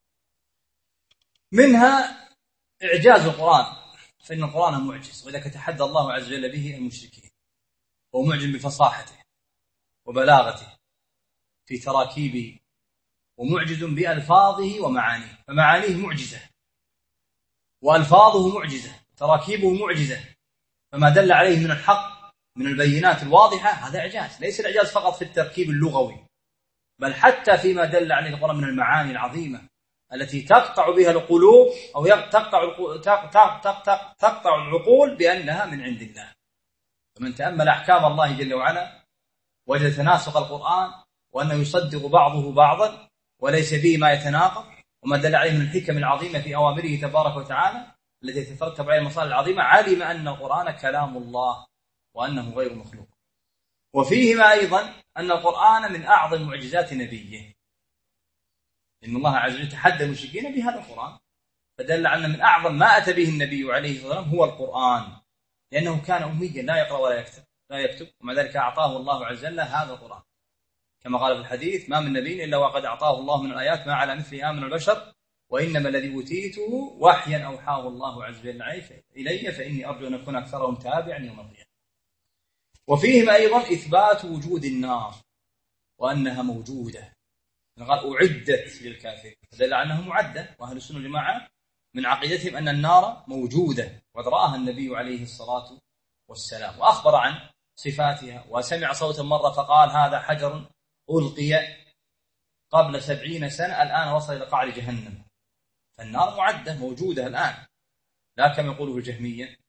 منها إعجاز القرآن، فإن القرآن معجز، وإذا تحدى الله عز وجل به المشركين، هو معجز بفصاحته وبلاغته في تراكيبه، ومعجز بألفاظه ومعانيه، فمعانيه معجزة وألفاظه معجزة، تراكيبه معجزة، فما دل عليه من الحق من البينات الواضحة هذا إعجاز. ليس الإعجاز فقط في التركيب اللغوي، بل حتى فيما دل عليه القرآن من المعاني العظيمة التي تقطع بها القلوب، أو تقطع تقطع العقول بأنها من عند الله. فمن تأمل أحكام الله جل وعلا وجد تناسق القرآن، وأنه يصدق بعضه بعضا وليس به ما يتناقض، وما دل عليه من الحكم العظيمة في أوامره تبارك وتعالى التي تترتب عليه المصالح العظيمة، علم أن القرآن كلام الله وأنه غير مخلوق. وفيهما أيضا أن القرآن من أعظم معجزات نبيه، إن الله عز وجل تحدى المشركين بهذا القرآن، فدل على أن من أعظم ما أتى به النبي عليه الصلاة والسلام هو القرآن، لأنه كان أميا لا يقرأ ولا يكتب لا يكتب ومع ذلك أعطاه الله عز وجل هذا القرآن، كما قال في الحديث: ما من نبي إلا وقد أعطاه الله من الآيات ما على مثله آمن البشر، وإنما الذي أوتيته وحيا أوحاه الله عز وجل إلي، فإني أرجو أن أكون أكثرهم تابعا يوم القيامة. وفيهما أيضا إثبات وجود النار وأنها موجودة، قال أعدت للكافرين، فدل على أنها معدة، وأهل السنة والجماعة من عقيدتهم أن النار موجودة وقد رآها النبي عليه الصلاة والسلام، وأخبر عن صفاتها، وسمع صوتا مرة فقال: هذا حجر ألقي قبل سبعين سنة الآن وصل إلى قعر جهنم. فالنار معدة موجودة الآن، لا كما يقوله الجهمية.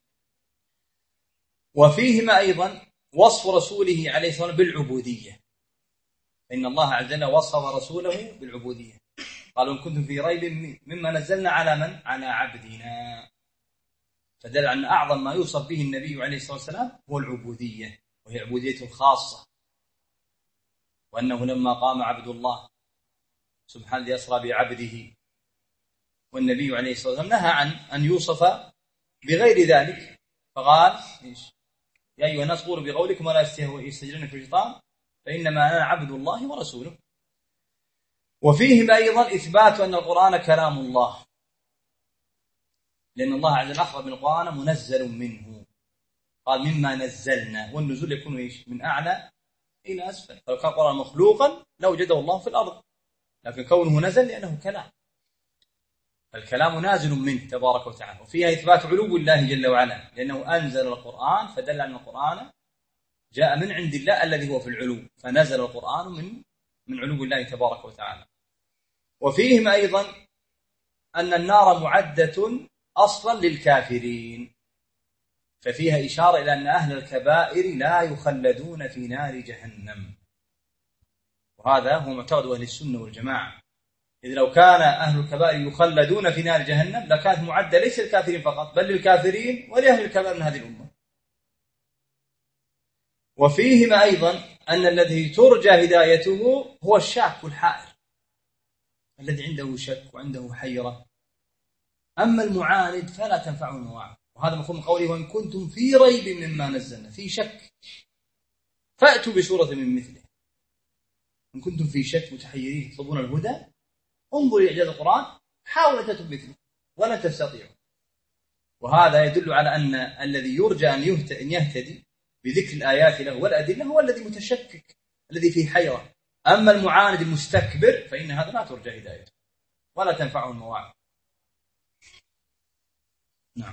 وفيهما أيضا وصف رسوله عليه الصلاة والسلام بالعبودية، إن الله عز وجل وصف رسوله بالعبودية، قالوا: إن كنتم في ريب مما نزلنا على من؟ على عبدنا. فدل على أن أعظم ما يوصف به النبي عليه الصلاة والسلام هو العبودية، وهي عبوديته الخاصة، وأنه لما قام عبد الله سبحانه الذي أسرى بعبده، والنبي عليه الصلاة والسلام نهى عن أن يوصف بغير ذلك، فقال: يا أيها الناس قولوا بقولكم ولا يستجرنكم الشيطان فإنما أنا عبد الله ورسوله. وفيهما أيضا إثبات أن القرآن كلام الله، لأن الله عز وجل أخبر من القرآن منزل منه، قال: مما نزلنا، والنزول يكون إيش؟ من أعلى إلى أسفل، فلو كان القرآن مخلوقا لوجده الله في الأرض، لكن كونه نزل لأنه كلام، فالكلام نازل منه تبارك وتعالى. وفيها إثبات علو الله جل وعلا، لأنه أنزل القرآن، فدل أن القرآن جاء من عند الله الذي هو في العلو، فنزل القرآن من من علو الله تبارك وتعالى. وفيهما أيضا أن النار معدة أصلا للكافرين، ففيها إشارة إلى أن أهل الكبائر لا يخلدون في نار جهنم، وهذا هو معتقد أهل السنة والجماعة. إذ لو كان أهل الكبائر يخلدون في نار جهنم لكانت معدة ليس للكافرين فقط، بل للكافرين ولأهل الكبائر من هذه الأمة. وفيهما أيضا أن الذي ترجى هدايته هو الشاك والحائر، الذي عنده شك وعنده حيرة، أما المعاند فلا تنفعه المواعظ، وهذا مفهوم قوله: وإن كنتم في ريب مما نزلنا، في شك فأتوا بسورة من مثله. إن كنتم في شك متحيرين تطلبون الهدى، انظروا إلى إعجاز القرآن، حاولوا تأتوا بمثله ولا تستطيعوا. وهذا يدل على أن الذي يرجى أن يهتدي بذكر الآيات له والأدلة هو الذي متشكك، الذي فيه حيرة. أما المعاند المستكبر فإن هذا لا ترجى هدايته ولا تنفعه المواعظ. نعم.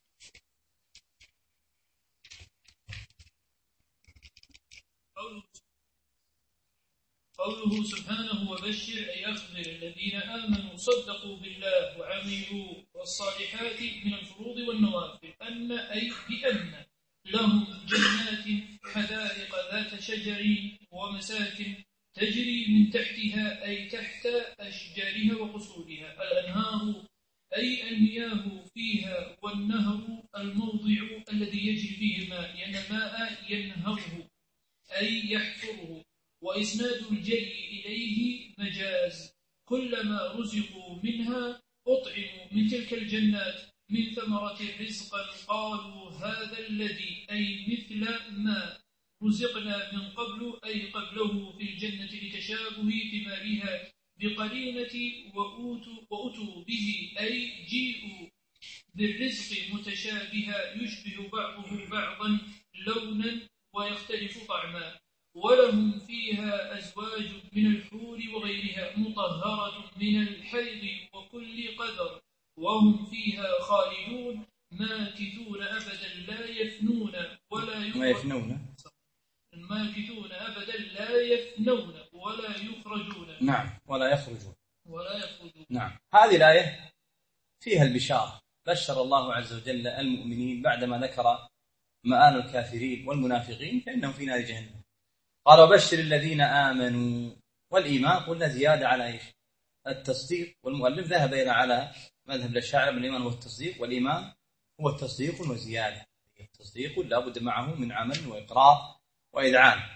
قوله سبحانه: وبشر أي أخبر الذين آمنوا صدقوا بالله وعملوا والصالحات من الفروض والنوافل أن أي بأن لهم جنات حدائق ذات شجر ومساكن تجري من تحتها أي تحت أشجارها وقصورها الأنهار أي المياه فيها، والنهر الموضع الذي يجري فيه الماء، لأن الماء ينهره أي يحفره. وإسناد الجري إليه مجاز، كلما رزقوا منها أطعموا من تلك الجنات من ثمرة رزقا قالوا هذا الذي أي مثل ما رزقنا من قبل أي قبله في الجنة لتشابه ثمارها بقرينة وأوتوا, وأتوا به أي جيءوا بالرزق متشابها يشبه بعضه بعضا لونا ويختلف طعما، ولهم فيها أزواج من الحور وغيرها مطهرة من الحيض وكل قدر، وهم فيها خالدون ماكثون أبدا لا يفنون ولا يخرجون ماكثون أبدا لا يفنون ولا يخرجون. نعم، ولا يخرجون ولا يخرجون. نعم. هذه الآية فيها البشارة، بشر الله عز وجل المؤمنين بعدما ذكر مآل الكافرين والمنافقين فإنهم في نار جهنم. قال: وبشر الذين آمنوا. والإيمان قلنا زيادة على إيش؟ التصديق، والمؤلف ذهب إلى على مذهب الأشاعرة من الإيمان هو التصديق، والإيمان هو التصديق وزيادة. التصديق لا بد معه من عمل وإقرار وإذعان.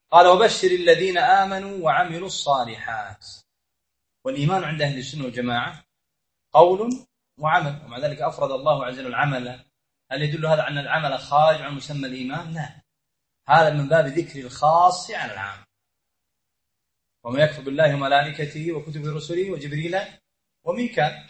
قال وبشر الذين آمنوا وعملوا الصالحات. والإيمان عند أهل السنة والجماعة قول وعمل، ومع ذلك أفرد الله عز وجل العمل. هل يدل هذا أن العمل خارج عن مسمى الإيمان؟ لا، هذا من باب ذكر الخاص على العام. وما يكفر بالله وملائكته وكتبه ورسله وجبريل وميكال،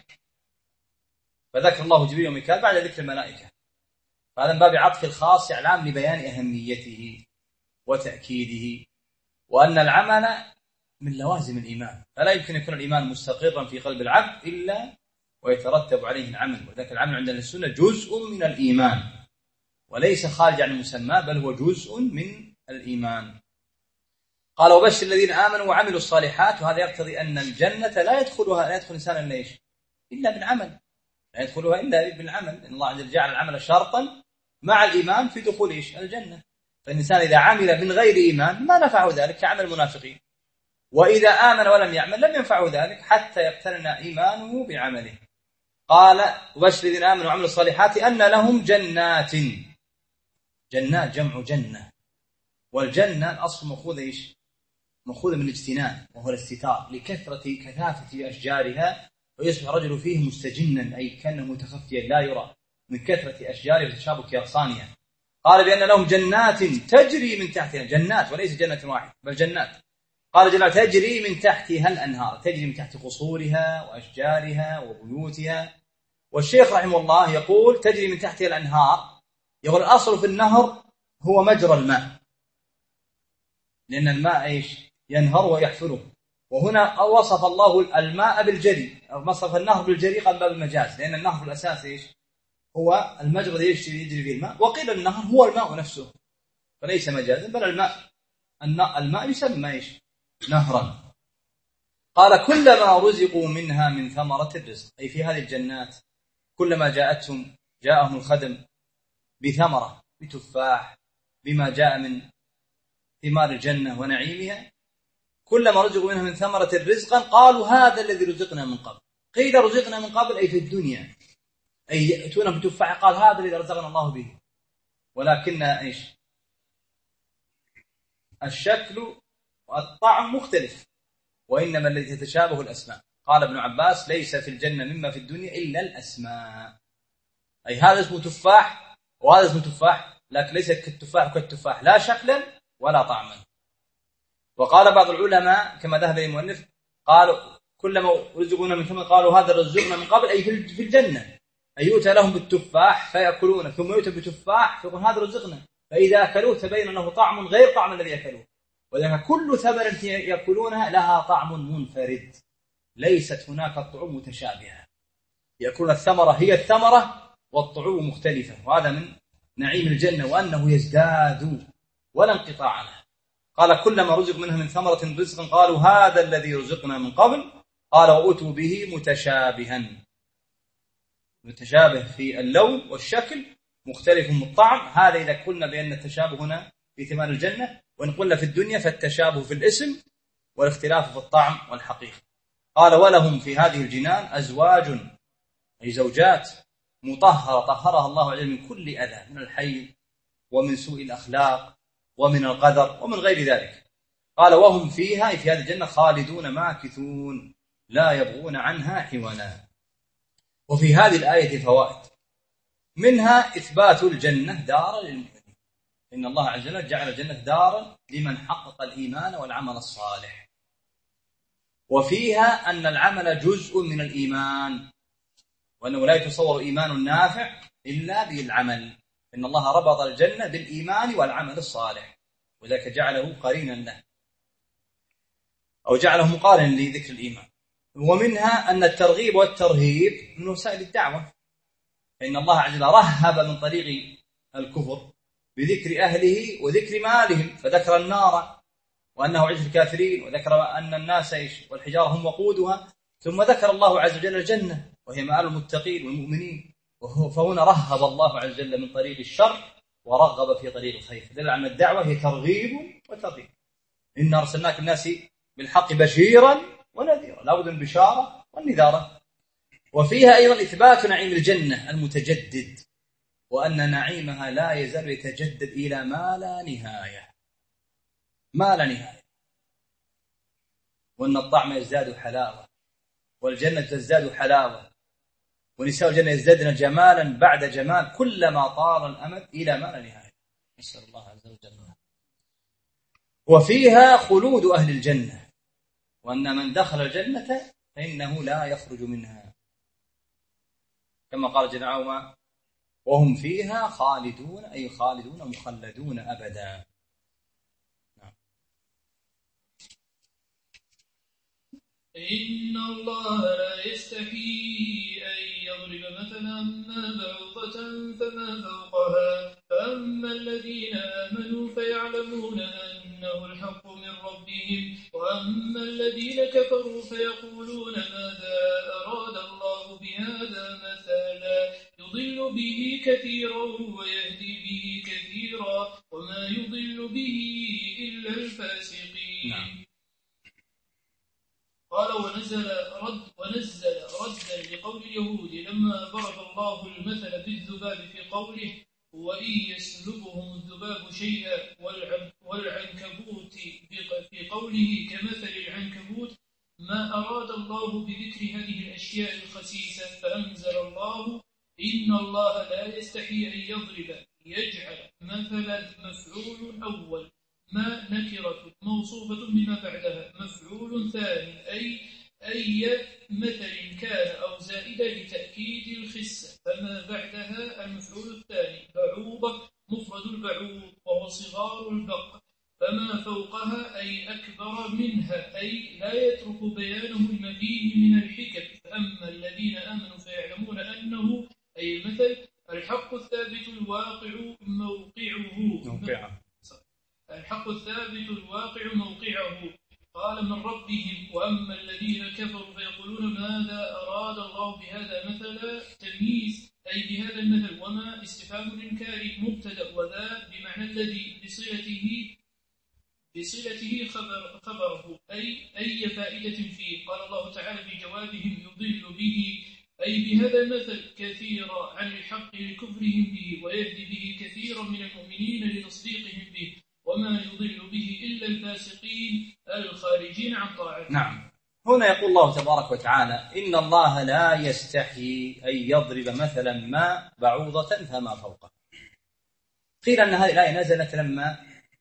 فذكر الله جبريل وميكال بعد ذكر الملائكة، فهذا من باب عطف الخاص على العام لبيان أهميته وتأكيده، وأن العمل من لوازم الإيمان، فلا يمكن يكون الإيمان مستقرا في قلب العبد إلا ويترتب عليه العمل. وذلك العمل عند السنة جزء من الإيمان وليس خارج عن المسمى، بل هو جزء من الإيمان. قال وبشر الذين آمنوا وعملوا الصالحات، وهذا يقتضي أن الجنة لا يدخلها لا يدخل إنسان إلا إلا بالعمل، لا يدخلها إلا بالعمل، إن الله عز وجل جعل العمل شرطا مع الإيمان في دخول إيش الجنة. فالإنسان إذا عمل من غير إيمان ما نفعه ذلك كعمل المنافقين، وإذا آمن ولم يعمل لم ينفعه ذلك حتى يقترن إيمانه بعمله. قال وبشر الذين آمنوا وعملوا الصالحات أن لهم جنات. جنات جمع جنة، والجنة الأصل مأخوذ إيش؟ مأخوذ من الاجتنان، وهو الاستتار، لكثرة كثافة أشجارها، ويصبح الرجل فيه مستجنا أي كأنه متخفيا لا يرى من كثرة أشجارها وتشابك أغصانها. قال بأن لهم جنات تجري من تحتها، جنات وليس جنة واحدة بل جنات. قال جل تجري من تحتها الأنهار، تجري من تحت قصورها وأشجارها وبيوتها. والشيخ رحمه الله يقول تجري من تحتها الأنهار، يقول الأصل في النهر هو مجرى الماء، لأن الماء إيش؟ ينهر ويحفره، وهنا وصف الله الماء بالجري، أو وصف النهر بالجري قال باب المجاز، لأن النهر بالأساس إيش؟ هو المجرى الذي يجري فيه الماء، وقيل النهر هو الماء نفسه فليس مجازا، بل الماء الماء يسمى إيش؟ نهرا. قال كلما رزقوا منها من ثمرة الرزق، أي في هذه الجنات كلما جاءتهم جاءهم الخدم بثمرة، بتفاح، بما جاء من ثمار الجنة ونعيمها، كلما رزقوا منها من ثمرة الرزق قالوا هذا الذي رزقنا من قبل. قيل رزقنا من قبل أي في الدنيا، أي يأتون بتفاح قال هذا الذي رزقنا الله به، ولكن إيش؟ الشكل والطعم مختلف، وإنما الذي تتشابه الأسماء. قال ابن عباس ليس في الجنة مما في الدنيا إلا الأسماء، أي هذا اسمه تفاح وهذا اسمه تفاح، لكن ليس كالتفاح كالتفاح لا شكلا ولا طعما. وقال بعض العلماء كما ذهب المؤلف قالوا كلما رزقنا من ثمر قالوا هذا رزقنا من قبل، أي في الجنة، أي يؤتى لهم بالتفاح فيأكلون، ثم يؤتى بتفاح فيقول هذا رزقنا، فإذا أكلوه تبين أنه طعم غير طعم الذي أكلوه. ولذلك كل ثمرة يأكلونها لها طعم منفرد، ليست هناك الطعوم متشابهة، يأكلون الثمرة هي الثمرة والطعوم مختلفة، وهذا من نعيم الجنة وأنه يزداد ولا انقطاع له. قال كلما رزق منها من ثمرة رزقا قالوا هذا الذي رزقنا من قبل، قال وأتوا به متشابها، متشابه في اللون والشكل، مختلف من الطعم. هذا إذا قلنا بأن التشابه هنا في ثمار الجنة، وإن قلنا في الدنيا فالتشابه في الاسم والاختلاف في الطعم والحقيقة. قال ولهم في هذه الجنان أزواج، أي زوجات مطهرة طهرها الله عز وجل من كل أذى، من الحيض ومن سوء الأخلاق ومن القدر ومن غير ذلك. قال وهم فيها، أي في هذه الجنة خالدون ماكثون لا يبغون عنها حولا. وفي هذه الآية فوائد، منها إثبات الجنة دارا للمؤمنين، إن الله عز وجل جعل الجنة دارا لمن حقق الإيمان والعمل الصالح. وفيها أن العمل جزء من الإيمان، وأنه لا يتصور إيمان نافع إلا بالعمل، إن الله ربط الجنة بالإيمان والعمل الصالح، وذلك جعله قرينا له أو جعله مقارنا لذكر الإيمان. ومنها أن الترغيب والترهيب من وسائل الدعوة، فإن الله عز وجل رهب من طريق الكفر بذكر أهله وذكر مالهم، فذكر النار وأنه عز الكافرين، وذكر أن الناس والحجارة هم وقودها، ثم ذكر الله عز وجل الجنة وهي مآل المتقين والمؤمنين. فهنا رهب الله عز وجل من طريق الشر ورغب في طريق الخير، دل على أن الدعوة هي ترغيب وترهيب. إنا أرسلناك الناس بالحق بشيرا ونذيرا، لا بد من البشارة والنذارة. وفيها أيضا إثبات نعيم الجنة المتجدد، وأن نعيمها لا يزال يتجدد إلى ما لا نهاية. ما لا نهاية، وأن الطعم يزداد حلاوة، والجنة تزداد حلاوة، ونساء الجنة يزدادن جمالا بعد جمال كلما طال الأمد إلى ما لا نهاية. نسأل الله عز وجل. وفيها خلود أهل الجنة، وأن من دخل الجنة فإنه لا يخرج منها، كما قال جل وعلا وهم فيها خالدون، أي خالدون مخلدون أبدا. إن الله لا يستحيي أن يضرب مثلا ما بعوضة فما فوقها، فأما الذين آمنوا فيعلمون أنه الحق من ربهم، وأما الذين كفروا فيقولون ماذا أراد الله بهذا مثلا يضل به كثيرا ويهدي به كثيرا وما يضل به إلا الفاسقين. نعم. قال ونزل رد ونزل ردا لقول اليهود لما ضرب الله المثل بالذباب في قوله وإن يسلبهم الذباب شيئا، والعنكبوت في قوله كمثل العنكبوت، ما أراد الله بذكر هذه الأشياء الخسيسة، فأنزل الله إن الله لا يستحي أن يضرب يجعل مثلا مفعول أول ما نكرة موصوفة بما بعدها مفعول ثاني أي أي مثل كان أو زائدة لتأكيد الخسة، فما بعدها المفعول الثاني بعوضة مفرد البعوض وهو صغار البق، فما فوقها أي أكبر منها أي لا يترك بيانه لما فيه من الحكم. فأما الذين آمنوا فيعلمون أنه أي المثل الحق الثابت الواقع موقعه موقعه الحق الثابت الواقع موقعه قال من ربهم. وأما الذين كفروا فيقولون ماذا أراد الله بهذا مثلا تمييز أي بهذا المثل، وما استفهام الإنكار مبتدأ، وذا بمعنى الذي بصلته بصلته خبر خبره أي أي فائدة فيه. قال الله تعالى في جوابهم يضل به أي بهذا المثل كثيرا عن الحق لكفرهم به، ويهدي به كثيرا من المؤمنين لتصديقهم به، وما يضل به إلا الفاسقين الخارجين عن طاعته. نعم. هنا يقول الله تبارك وتعالى إن الله لا يستحي أن يضرب مثلا ما بعوضة فما فوقه. قيل أن هذه الآية نزلت لما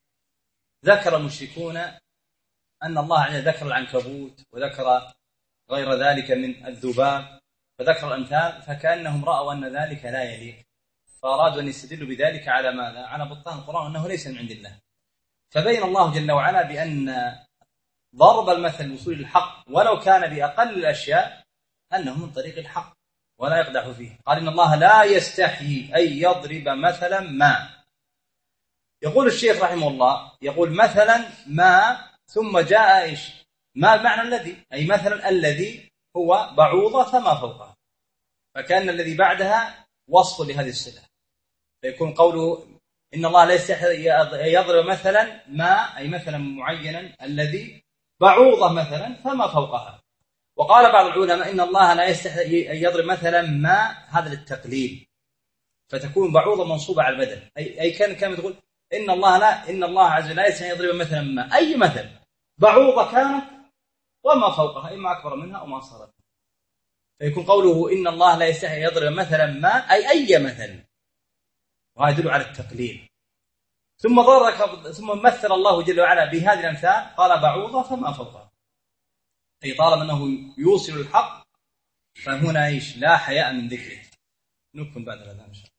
ذكر المشركون أن الله عز وجل ذكر العنكبوت وذكر غير ذلك من الذباب فذكر الأمثال، فكأنهم رأوا أن ذلك لا يليق، فأرادوا أن يستدلوا بذلك على ماذا؟ على بطلان القرآن أنه ليس من عند الله. فبين الله جل وعلا بأن ضرب المثل وصول الحق ولو كان بأقل الأشياء أنه من طريق الحق ولا يقدح فيه. قال إن الله لا يستحيي أن يضرب مثلا ما. يقول الشيخ رحمه الله يقول مثلا ما ثم جاء إيش؟ ما بمعنى الذي، أي مثلا الذي هو بعوضة فما فوقها، فكان الذي بعدها وصف لهذه الصلة، فيكون قوله إن الله لا يستحي يضرب مثلا ما أي مثلا معينا الذي بعوضة مثلا فما فوقها. وقال بعض العلماء إن الله لا يستحي أن يضرب مثلا ما هذا للتقليل، فتكون بعوضة منصوبة على البدل، أي أي كان كما تقول إن الله لا إن الله عز وجل لا يستحي يضرب مثلا ما أي مثل بعوضة كانت وما فوقها إما أكبر منها أو ما صارت، فيكون قوله إن الله لا يستحي يضرب مثلا ما أي أي مثل، وهذا يدل على التقليل. ثم ضرك ثم مثل الله جل وعلا بهذه الأمثال قال بعوضة فما فوقها، أي طالما أنه يوصل الحق فهنا إيش لا حياء من ذكره. نكمل بعد الأذان إن شاء الله.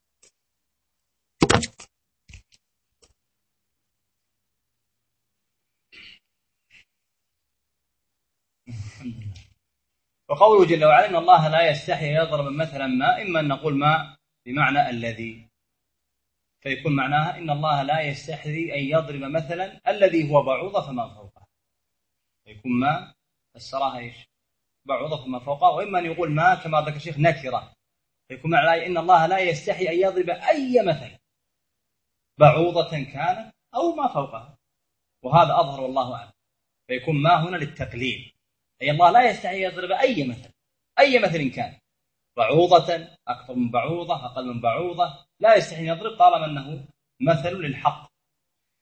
وقوله جل وعلا إن الله لا يستحي يضرب مثلا ما، إما أن نقول ما بمعنى الذي، فيكون معناها إن الله لا يستحي أن يضرب مثلا الذي هو بعوضة فما فوقه، فيكون ما فسرها إيش بعوضة فما فوقه. وإما أن يقول ما كما ذكر الشيخ نكرة، فيكون معناها إن الله لا يستحي أن يضرب أي مثل بعوضة كانت أو ما فوقها، وهذا أظهر والله أعلم. فيكون ما هنا للتقليل، أي الله لا يستحي يضرب أي مثل أي مثل كان بعوضة أكثر من بعوضة أقل من بعوضة، لا يستحي يضرب طالما أنه مثل للحق.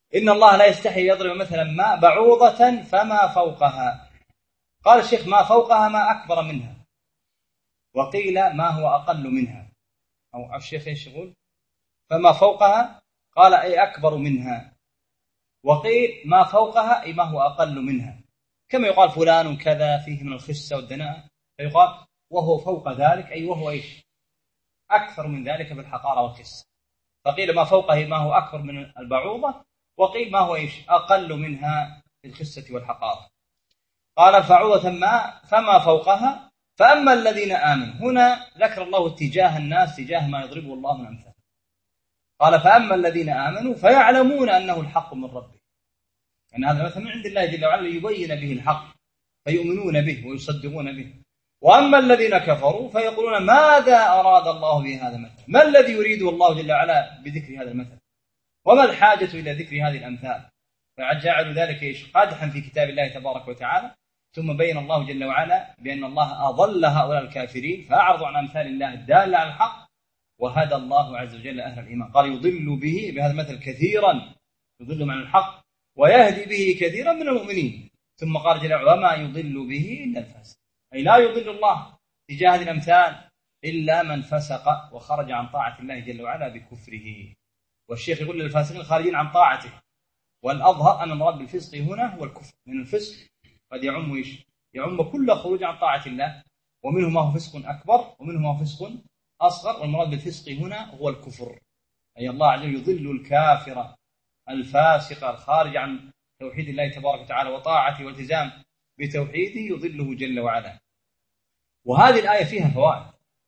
إن الله لا يستحي يضرب مثلا ما بعوضة فما فوقها. قال الشيخ ما فوقها ما أكبر منها، وقيل ما هو أقل منها. أو الشيخ إيش يقول؟ فما فوقها قال أي أكبر منها، وقيل ما فوقها أي ما هو أقل منها، كما يقال فلان كذا فيه من الخسة والدناءة، فيقال وهو فوق ذلك أي وهو إيش؟ أكثر من ذلك بالحقارة والخسة. فقيل ما فوقه ما هو أكبر من البعوضة، وقيل ما هو إيش؟ أقل منها في الخسة والحقارة. قال فعوضة ما فما فوقها فأما الذين آمنوا. هنا ذكر الله اتجاه الناس تجاه ما يضربه الله من أمثال. قال فأما الذين آمنوا فيعلمون أنه الحق من ربهم، أن هذا مثلا من عند الله جل وعلا يبين به الحق فيؤمنون به ويصدقون به. وأما الذين كفروا فيقولون ماذا أراد الله بهذا المثل، ما الذي يريده الله جل وعلا بذكر هذا المثل، وما الحاجة إلى ذكر هذه الأمثال. فجعلوا ذلك إيش؟ قادحا في كتاب الله تبارك وتعالى. ثم بين الله جل وعلا بأن الله أضل هؤلاء الكافرين فأعرضوا عن أمثال الله الدالة على الحق، وهدى الله عز وجل أهل الإيمان. قال يضل به بهذا المثل كثيرا، يضل عن الحق ويهدي به كثيرا من المؤمنين. ثم قال جل وعلا وما يضل به إلا الفاسق، أي لا يضل الله تجاه هذه الأمثال إلا من فسق وخرج عن طاعة الله جل وعلا بكفره. والشيخ يقول للفاسقين خارجين عن طاعته، والأظهر أن المراد بالفسق هنا هو الكفر، من الفسق قد يعم إيش؟ يعم كل خروج عن طاعة الله، ومنه ما هو فسق أكبر ومنه ما هو فسق أصغر. والمراد بالفسق هنا هو الكفر، أي الله عز وجل يضل الكافر الفاسق الخارج عن توحيد الله تبارك وتعالى وطاعته والتزام بتوحيده يضله جل وعلا. وهذه الآية فيها فوائد،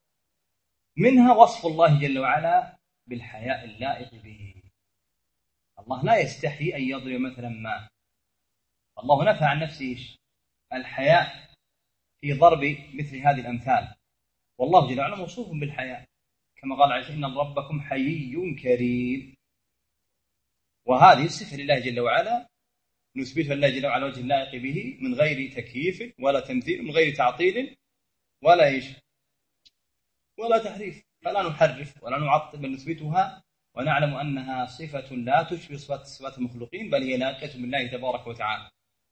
منها وصف الله جل وعلا بالحياء اللائق به. الله لا يستحي أن يضرب مثلا ما، الله نفى عن نفسه الحياء في ضرب مثل هذه الأمثال، والله جل وعلا موصوف بالحياء كما قال عز إن ربكم حيي كريم. وهذه الصفة لله جل وعلا نثبتها لله جل وعلا وجه اللائق به من غير تكييف ولا تمثيل، من غير تعطيل ولا إيش ولا تحريف، فلا نحرف ولا نعطل بل نثبتها ونعلم أنها صفة لا تشبه صفات المخلوقين بل هي لائقة بالله تبارك وتعالى.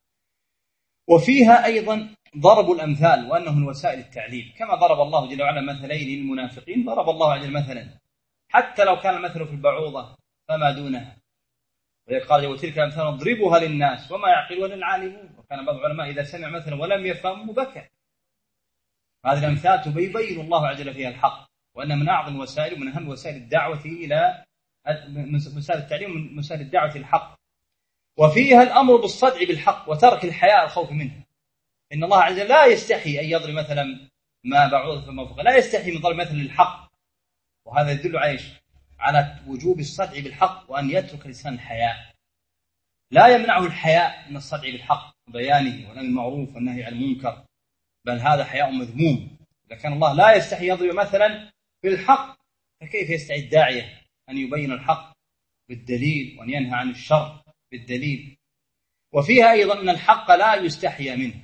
وفيها أيضا ضرب الأمثال وأنه من وسائل التعليم، كما ضرب الله جل وعلا مثلين للمنافقين ضرب الله عز وجل مثلا حتى لو كان المثل في البعوضة فما دونها. قال وتلك الأمثال نضربها للناس وما يعقلون العالمون. وكان بعض العلماء إذا سمع مثلا ولم يفهمه بكى. هذه الأمثال تبين الله عز وجل فيها الحق، وأن من أعظم وسائل ومن أهم وسائل الدعوة إلى وسائل التعليم من وسائل الدعوة الحق. وفيها الأمر بالصدع بالحق وترك الحياء الخوف منه. إن الله عز وجل لا يستحي أن يضرب مثلا ما بعوض فما فوق، لا يستحي من ضرب مثل الحق. وهذا يدل على على وجوب الصدع بالحق وأن يترك الإنسان الحياء. لا يمنعه الحياء من الصدع بالحق وبيانه والأمر بالمعروف والنهي عن المنكر، بل هذا حياء مذموم. إذا كان الله لا يستحي يضرب مثلا بالحق فكيف يستحي الداعية أن يبين الحق بالدليل وأن ينهى عن الشر بالدليل. وفيها أيضا أن الحق لا يستحي منه،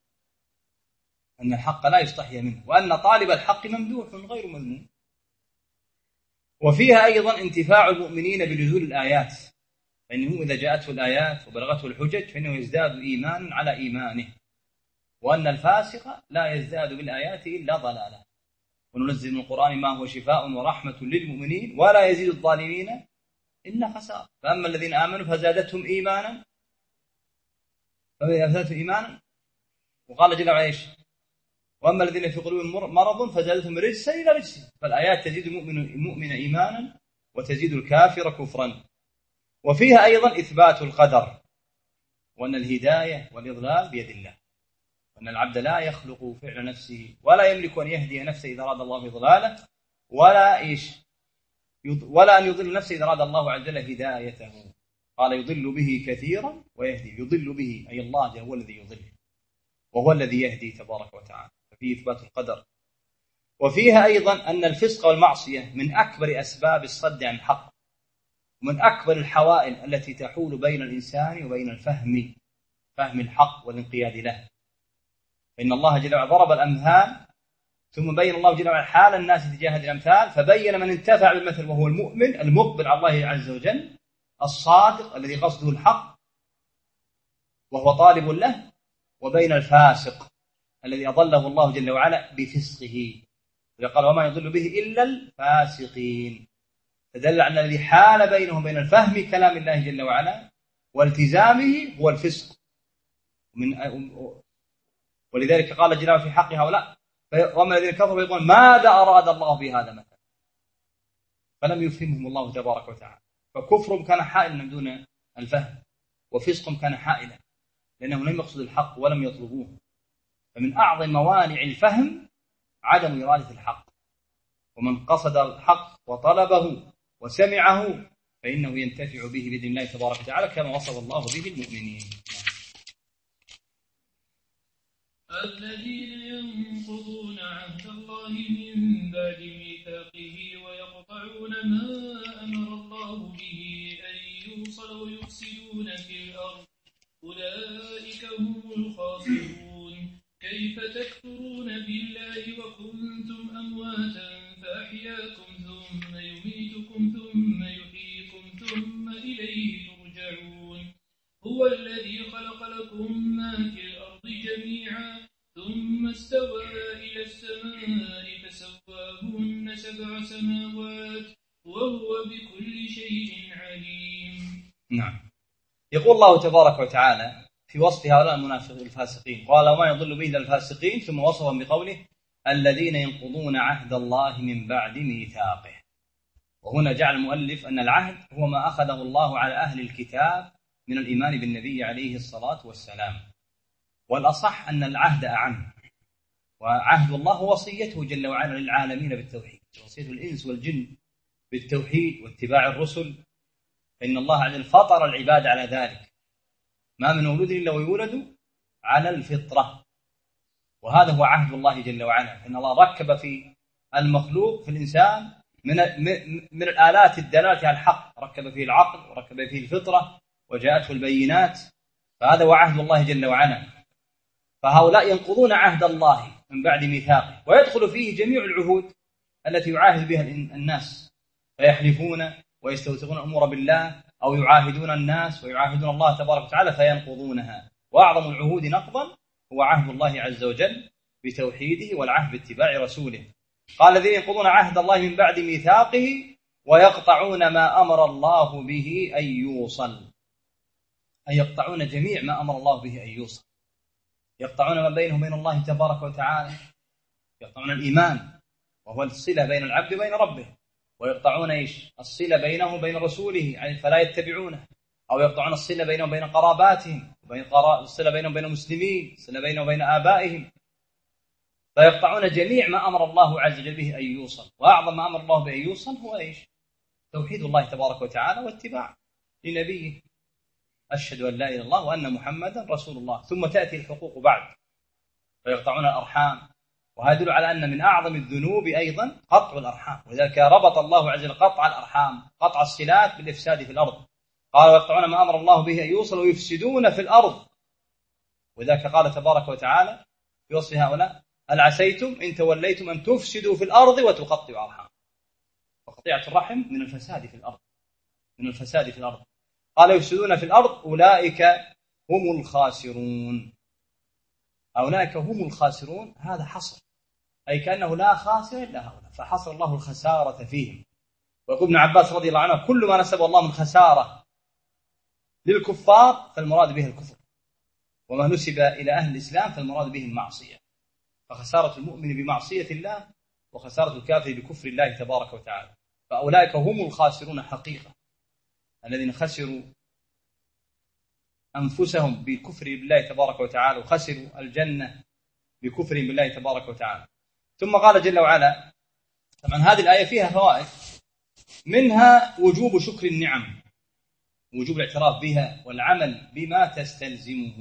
أن الحق لا يستحي منه، وأن طالب الحق ممدوح غير مذموم. وفيها أيضا انتفاع المؤمنين بنزول الآيات، فإنه إذا جاءته الآيات وبلغته الحجج فإنه يزداد إيمانا على إيمانه، وأن الفاسق لا يزداد بالآيات إلا ضلالا. وننزل من القرآن ما هو شفاء ورحمة للمؤمنين ولا يزيد الظالمين إلا خسارة. فأما الذين آمنوا فزادتهم إيمانا فزادتهم إيمانا وقال جل وعلا إيش وأما الذين في قلوبهم مرض فزادتهم رجسا إلى رجس. فالآيات تزيد المؤمن, المؤمن إيمانا وتزيد الكافر كفرا. وفيها أيضا إثبات القدر، وأن الهداية والإضلال بيد الله، وأن العبد لا يخلق فعل نفسه ولا يملك أن يهدي نفسه إذا أراد الله إضلاله ولا إيش ولا أن يضل نفسه إذا أراد الله عز وجل هدايته. قال يضل به كثيرا ويهدي، يضل به أي الله هو الذي يضل وهو الذي يهدي تبارك وتعالى. ففيه إثبات القدر. وفيها أيضا أن الفسق والمعصية من أكبر أسباب الصد عن الحق، ومن أكبر الحوائل التي تحول بين الإنسان وبين الفهم فهم الحق والانقياد له. فإن الله جل وعلا ضرب الأمثال ثم بين الله جل وعلا حال الناس تجاه هذه الأمثال، فبين من انتفع بالمثل وهو المؤمن المقبل على الله عز وجل، الصادق الذي قصده الحق وهو طالب له، وبين الفاسق الذي أضله الله جل وعلا بفسقه، قال وما يضل به إلا الفاسقين، فدل على الذي حال بينهم بين الفهم كلام الله جل وعلا والتزامه هو الفسق. من ولذلك قال جل وعلا في حق هؤلاء وما الذين كفروا يقولون ماذا أراد الله بهذا مثلا، فلم يفهمهم الله تبارك وتعالى، فكفرهم كان حائلا من دون الفهم، وفسقهم كان حائلا لأنهم لم يقصدوا الحق ولم يطلبوه. فمن أعظم موانع الفهم عدم إرادة الحق، ومن قصد الحق وطلبه وسمعه فإنه ينتفع به بإذن الله تبارك وتعالى كما وصف الله به المؤمنين. الذين ينقضون عهد الله من بعد ميثاقه ويقطعون ما أمر الله به أن يوصل ويفسدون في الأرض أولئك هم الخاسرون. كيف تكفرون بالله وكنتم أمواتا فأحياكم ثم يميتكم ثم يحييكم ثم إليه ترجعون. هو الذي خلق لكم ما في الأرض جميعا ثم استوى إلى السماء فسواهن سبع سماوات وهو بكل شيء عليم. نعم. يقول الله تبارك وتعالى في وصف هؤلاء المنافقين الفاسقين قال وما يضل به إلا الفاسقين، ثم وصفهم بقوله الذين ينقضون عهد الله من بعد ميثاقه. وهنا جعل المؤلف أن العهد هو ما أخذه الله على أهل الكتاب من الإيمان بالنبي عليه الصلاة والسلام، والأصح أن العهد أعم، وعهد الله وصيته جل وعلا للعالمين بالتوحيد، وصية الإنس والجن بالتوحيد واتباع الرسل، فإن الله عز وجل فطر العباد على ذلك، ما من مولود إلا ويولد على الفطرة، وهذا هو عهد الله جل وعلا. فإن الله ركب في المخلوق في الإنسان من من الآلات الدالة على الحق، ركب فيه العقل وركب فيه الفطرة وجاءته البينات، فهذا هو عهد الله جل وعلا. فهؤلاء ينقضون عهد الله من بعد ميثاقه، ويدخل فيه جميع العهود التي يعاهد بها الناس، فيحلفون ويستوثقون الأمور بالله أو يعاهدون الناس ويعاهدون الله تبارك وتعالى فينقضونها. وأعظم العهود نقضا هو عهد الله عز وجل بتوحيده والعهد باتباع رسوله. قال الذين ينقضون عهد الله من بعد ميثاقه ويقطعون ما أمر الله به أن يوصل، أي يقطعون جميع ما أمر الله به أن يوصل، يقطعون ما بينهم وبين الله تبارك وتعالى، يقطعون الإيمان وهو الصلة بين العبد وبين ربه، ويقطعون إيش؟ الصلة بينه وبين رسوله يعني فلا يتبعونه، أو يقطعون الصلة بينهم وبين قراباتهم، وبين الصلة بينهم وبين المسلمين، الصلة بينهم وبين آبائهم، فيقطعون جميع ما أمر الله عز وجل به أن يوصل. وأعظم ما أمر الله به أن يوصل هو إيش؟ توحيد الله تبارك وتعالى واتباع لنبيه، أشهد أن لا إله إلا الله وأن محمدا رسول الله، ثم تأتي الحقوق بعد، فيقطعون الأرحام، وهذا يدل على أن من أعظم الذنوب أيضا قطع الأرحام، ولذلك ربط الله عز وجل قطع الأرحام قطع الصلات بالإفساد في الأرض، قال ويقطعون ما أمر الله به أن يوصل ويفسدون في الأرض، وذلك قال تبارك وتعالى في وصف هؤلاء هل عسيتم إن توليتم أن تفسدوا في الأرض وتقطعوا أرحام. وقطيعة الرحم من الفساد في الأرض، من الفساد في الأرض. قال يفسدون في الأرض أولئك هم الخاسرون. أولئك هم الخاسرون هذا حصر، أي كأنه لا خاسر إلا هؤلاء، فحصر الله الخسارة فيهم. ويقول ابن عباس رضي الله عنه كل ما نسب الله من خسارة للكفار فالمراد به الكفر، وما نسب إلى أهل الإسلام فالمراد به المعصية، فخسارة المؤمن بمعصية الله وخسارة الكافر بكفر الله تبارك وتعالى. فأولئك هم الخاسرون حقيقة، الذين خسروا أنفسهم بكفر بالله تبارك وتعالى، وخسروا الجنة بكفر بالله تبارك وتعالى. ثم قال جل وعلا، طبعا هذه الآية فيها فوائد، منها وجوب شكر النعم، وجوب الاعتراف بها والعمل بما تستلزمه،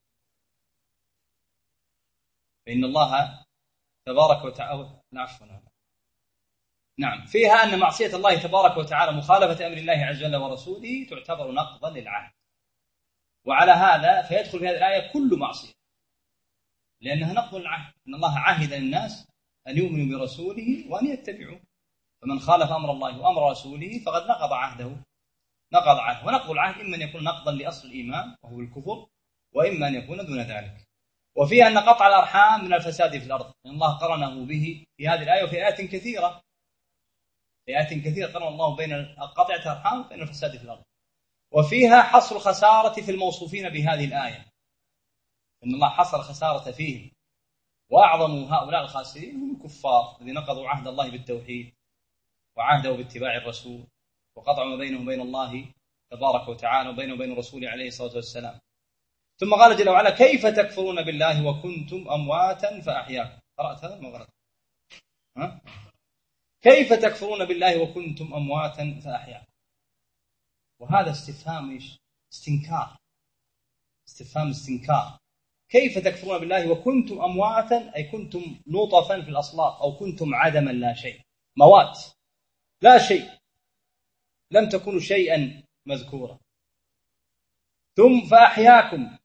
فإن الله تبارك وتعالى عفوا نعم فيها أن معصية الله تبارك وتعالى مخالفة أمر الله عز وجل ورسوله تعتبر نقضا للعهد. وعلى هذا فيدخل في هذه الآية كل معصية، لأنها نقض العهد، إن الله عهد للناس أن يؤمنوا برسوله وأن يتبعوا، فمن خالف أمر الله وأمر رسوله فقد نقض عهده، نقض عنه. ونقض العهد إما أن يكون نقضا لأصل الإيمان وهو الكفر، وإما أن يكون دون ذلك. وفيها أن قطع الأرحام من الفساد في الأرض، لأن الله قرنه به في هذه الآية وفي آيات كثيرة، في آيات كثيرة قرن الله بين قطع الأرحام وبين الفساد في الأرض. وفيها حصر الخسارة في الموصوفين بهذه الآية، إن الله حصر الخسارة فيهم، وأعظم هؤلاء الخاسرين هم الكفار الذين نقضوا عهد الله بالتوحيد وعهده باتباع الرسول، وقطعوا ما بينهم وبين الله تبارك وتعالى وبينه وبين رسوله عليه الصلاة والسلام. ثم قال جل وعلا: كيف تكفرون بالله وكنتم أمواتا فأحياكم. قرأت هذا ما قرأت؟ ها؟ كيف تكفرون بالله وكنتم أمواتا فأحياكم. وهذا استفهام إيش؟ استنكار، استفهام استنكار. كيف تكفرون بالله وكنتم أمواتا، أي كنتم نطفا في الأصلاب، أو كنتم عدما لا شيء، موات لا شيء، لم تكونوا شيئا مذكورا. ثم فأحياكم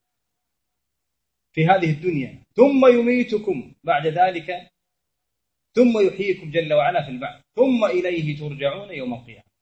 في هذه الدنيا، ثم يميتكم بعد ذلك، ثم يحييكم جل وعلا في البعث، ثم إليه ترجعون يوم القيامة.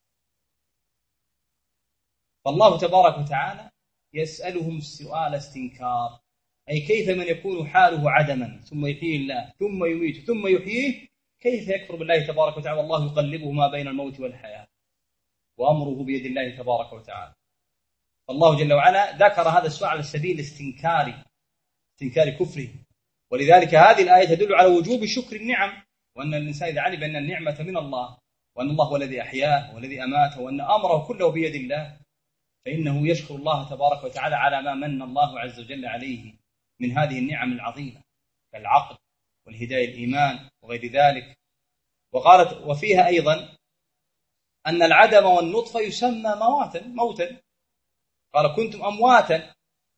فالله تبارك وتعالى يسألهم سؤال استنكار، أي كيف من يكون حاله عدما ثم يحيي الله ثم يميت ثم يحييه، كيف يكفر بالله تبارك وتعالى والله يقلبه ما بين الموت والحياة وأمره بيد الله تبارك وتعالى. فالله جل وعلا ذكر هذا السؤال على سبيل الاستنكار، استنكار كفره. ولذلك هذه الآية تدل على وجوب شكر النعم، وأن الإنسان إذا علم أن النعمة من الله، وأن الله هو الذي أحياه والذي أماته، وأن أمره كله بيد الله، فإنه يشكر الله تبارك وتعالى على ما من الله عز وجل عليه من هذه النعم العظيمة كالعقل والهداية الإيمان وغير ذلك. وقالت وفيها أيضا أن العدم والنطفة يسمى مواتا موتا. قال كنتم أمواتا،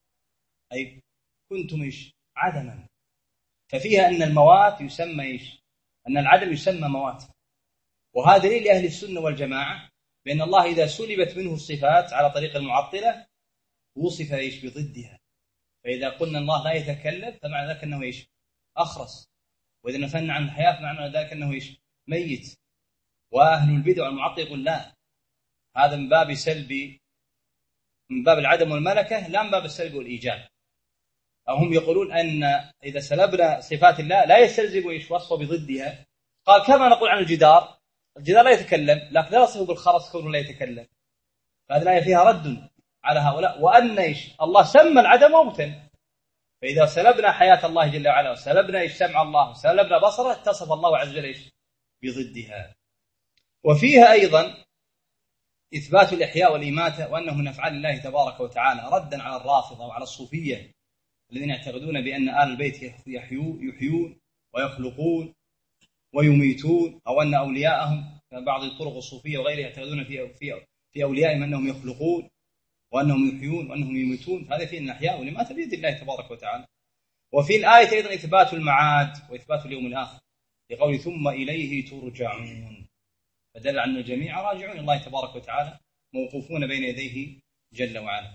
أي كنتم إيش؟ عدما. ففيها أن الموات يسمى إيش؟ أن العدم يسمى موات. وهذا دليل لأهل السنة والجماعة بأن الله إذا سلبت منه الصفات على طريق المعطلة وصف إيش؟ بضدها. فإذا قلنا الله لا يتكلم فمعنى ذلك أنه إيش؟ أخرس. وإذا نفينا عن الحياة فمعنى ذلك أنه إيش؟ ميت. وأهل البدع والمعطل يقول لا، هذا من باب سلب، من باب العدم والملكة، لا من باب السلب والإيجاب. أو هم يقولون أن إذا سلبنا صفات الله لا يستلزم إيش؟ وصفه بضدها. قال كما نقول عن الجدار، الجدار لا يتكلم لكن لا يصف بالخرس كونه لا يتكلم. فهذه الآية فيها رد على هؤلاء. وأن إيش؟ الله سمى العدم موتا، فإذا سلبنا حياة الله جل وعلا وسلبنا إيش؟ سمع الله وسلبنا بصره، اتصف الله عز وجل إيش؟ بضدها. وفيها أيضا إثبات الإحياء والإماتة، وأنه من أفعال الله تبارك وتعالى، ردا على الرافضة وعلى الصوفية الذين يعتقدون بأن آل البيت يحيون ويخلقون ويميتون، أو أن أولياءهم بعض الطرق الصوفية وغيرها يعتقدون في في في أوليائهم أنهم يخلقون وأنهم يحيون وأنهم يميتون. هذا فيه الإحياء والإماتة بيد الله تبارك وتعالى. وفي الآية أيضا إثبات المعاد وإثبات اليوم الآخر لقول ثم إليه ترجعون، فدل أن الجميع راجعون الله تبارك وتعالى موقوفون بين يديه جل وعلا.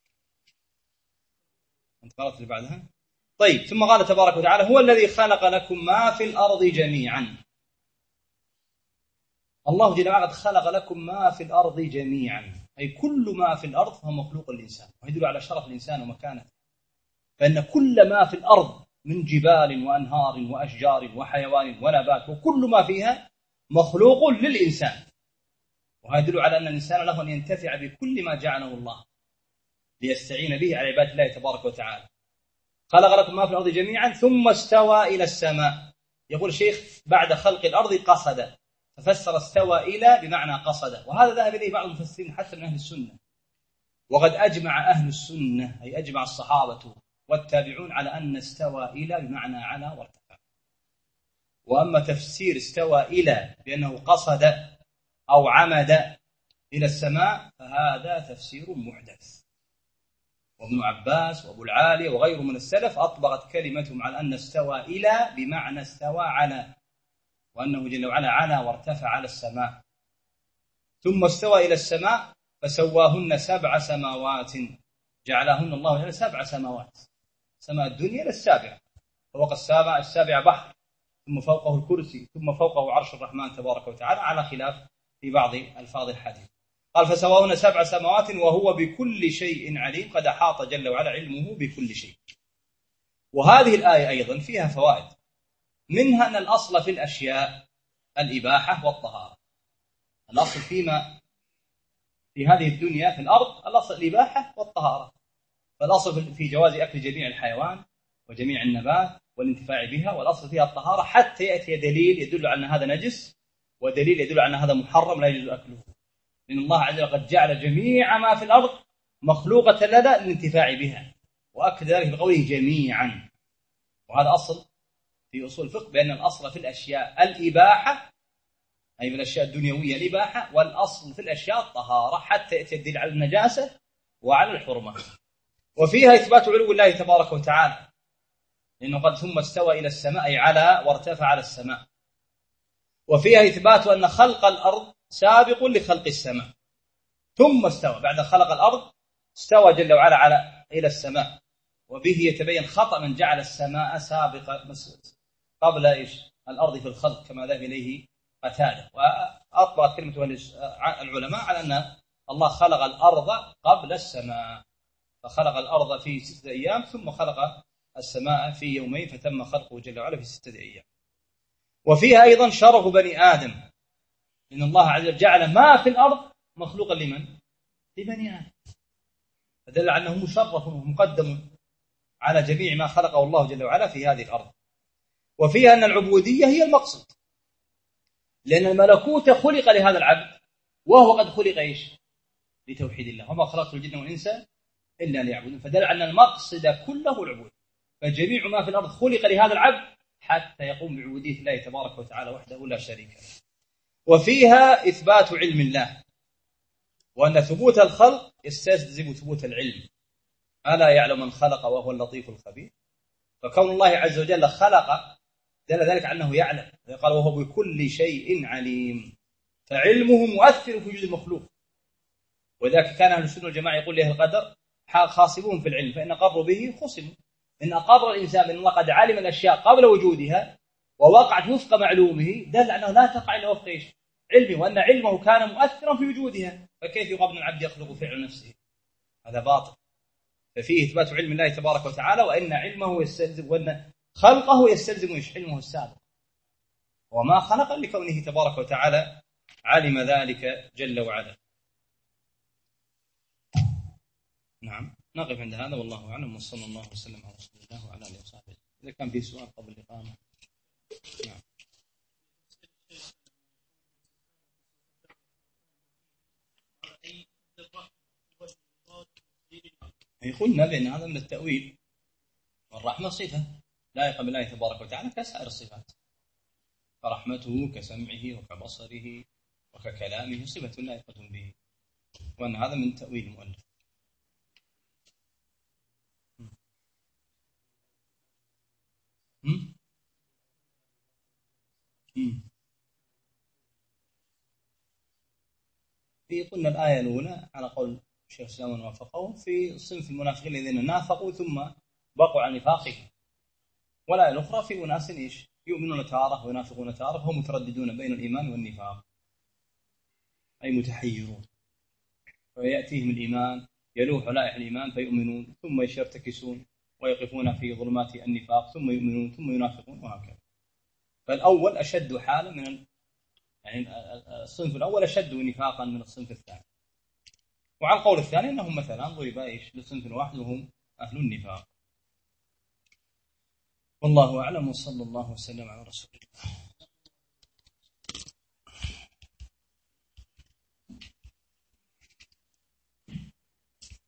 أنت قرأت اللي بعدها؟ طيب. ثم قال تبارك وتعالى هو الذي خلق لكم ما في الأرض جميعا. الله جل وعلا خلق لكم ما في الأرض جميعا، أي كل ما في الأرض فهو مخلوق الإنسان، ويدل على شرف الإنسان ومكانته. فإن كل ما في الأرض من جبال وأنهار وأشجار وحيوان ونبات وكل ما فيها مخلوق للإنسان. وهذا يدل على أن الإنسان له أن ينتفع بكل ما جعله الله ليستعين به على عبادة الله تبارك وتعالى. خلق لكم ما في الأرض جميعا ثم استوى إلى السماء. يقول الشيخ بعد خلق الأرض قصد، ففسر استوى إلى بمعنى قصد، وهذا ذهب إليه بعض المفسرين حتى من أهل السنة. وقد أجمع أهل السنة، أي أجمع الصحابة والتابعون على أن استوى إلى بمعنى على وارتفع. وأما تفسير استوى إلى بأنه قصد أو عمد إلى السماء فهذا تفسير محدث. وابن عباس وابو العالي وغيره من السلف أطبقت كلمتهم على أن استوى إلى بمعنى استوى على، وأنه جل وعلا على وارتفع على السماء. ثم استوى إلى السماء فسواهن سبع سماوات، جعلهن الله جل سبع سماوات، سماء الدنيا للسابعة، فوق السابعة السابعة بحر، ثم فوقه الكرسي، ثم فوقه عرش الرحمن تبارك وتعالى، على خلاف في بعض ألفاظ الحديث. قال فسواهن سبع سماوات وهو بكل شيء عليم، قد أحاط جل وعلا علمه بكل شيء. وهذه الآية أيضا فيها فوائد، منها أن الأصل في الأشياء الإباحة والطهارة. الأصل فيما في هذه الدنيا في الأرض الأصل الإباحة والطهارة، فالأصل في جواز أكل جميع الحيوان وجميع النبات والانتفاع بها، والأصل فيها الطهارة حتى يأتي دليل يدل على أن هذا نجس ودليل يدل على أن هذا محرم لا يجوز أكله، لأن الله عز وجل قد جعل جميع ما في الأرض مخلوقة لنا للانتفاع بها، وأكد ذلك بقوله جميعا. وهذا أصل في أصول الفقه، بأن الأصل في الأشياء الإباحة، أي في الأشياء الدنيوية الإباحة، والأصل في الأشياء الطهارة حتى يأتي الدليل على النجاسة وعلى الحرمة. وفيها إثبات علو الله تبارك وتعالى، لأنه قد ثم استوى إلى السماء أي على وارتفع على السماء. وفيها إثبات أن خلق الأرض سابق لخلق السماء، ثم استوى بعد خلق الأرض استوى جل وعلا على إلى السماء، وبه يتبين خطأ من جعل السماء سابقة قبل إيش الأرض في الخلق كما ذهب إليه قتادة. وأطبقت كلمة العلماء على أن الله خلق الأرض قبل السماء، فخلق الأرض في ستة أيام ثم خلق السماء في يومين، فتم خلقه جل وعلا في ستة أيام. وفيها أيضا شرف بني آدم، لأن الله عز وجل جعل ما في الأرض مخلوقا لمن؟ لبني آدم، فدل على أنه مشرف ومقدم على جميع ما خلقه الله جل وعلا في هذه الأرض. وفيها أن العبودية هي المقصد، لأن الملكوت خلق لهذا العبد، وهو قد خلق إيش؟ لتوحيد الله، وما خلقت الجن والإنس إلا ليعبدون، فدل على أن المقصد كله العبودية، فجميع ما في الأرض خلق لهذا العبد حتى يقوم بعبودية الله تبارك وتعالى وحده لا شريك له. وفيها إثبات علم الله، وأن ثبوت الخلق يستلزم ثبوت العلم، ألا يعلم من خلق وهو اللطيف الخبير. فكون الله عز وجل خلق دل ذلك على أنه يعلم، قال وهو بكل شيء عليم، فعلمه مؤثر في وجود المخلوق. وذلك كان أهل السنة والجماعة يقول له القدر خاصبون في العلم، فإن قروا به خصموا، إن أقر الإنسان بأن الله قد علم الأشياء قبل وجودها ووقعت وفق معلومه، دل أنه لا تقع إلا وفق إيش؟ علمه، وأن علمه كان مؤثرا في وجودها، فكيف يقابل العبد يخلق فعل نفسه؟ هذا باطل. ففيه إثبات علم الله تبارك وتعالى، وأن علمه يستلزم، وأن خلقه يستلزم إيش؟ علمه السابق، وما خلق لكونه تبارك وتعالى علم ذلك جل وعلا. نعم، نقف عند هذا والله أعلم، وصلى الله وسلم على رسول الله وعلى آله وصحبه. إذا كان في سؤال قبل الإقامة. نعم. قلنا بأن هذا من التأويل، والرحمة صفة لائقة بالله تبارك وتعالى كسائر الصفات، فرحمته كسمعه وكبصره وككلامه صفة لائقة به، وأن هذا من تأويل المؤلف. هم؟ هم. في قلنا الآية الأولى على قول الشيخ الإسلام وافقه في صنف المنافقين الذين نافقوا ثم بقوا عن نفاقهم، والآية الأخرى في أناس إيش يؤمنون تارة وينافقون تارة، هم مترددون بين الإيمان والنفاق، أي متحيرون، فيأتيهم الإيمان يلوح لائح الإيمان فيؤمنون ثم يرتكسون ويقفون في ظلمات النفاق ثم يؤمنون ثم ينافقون، وهكذا. فالأول أشد حالا من يعني الصنف الأول أشد نفاقا من الصنف الثاني. وعلى القول الثاني أنهم مثلا ضرب إيش لصنف واحد وهم أهل النفاق. والله أعلم، وصلى الله وسلم على رسول الله.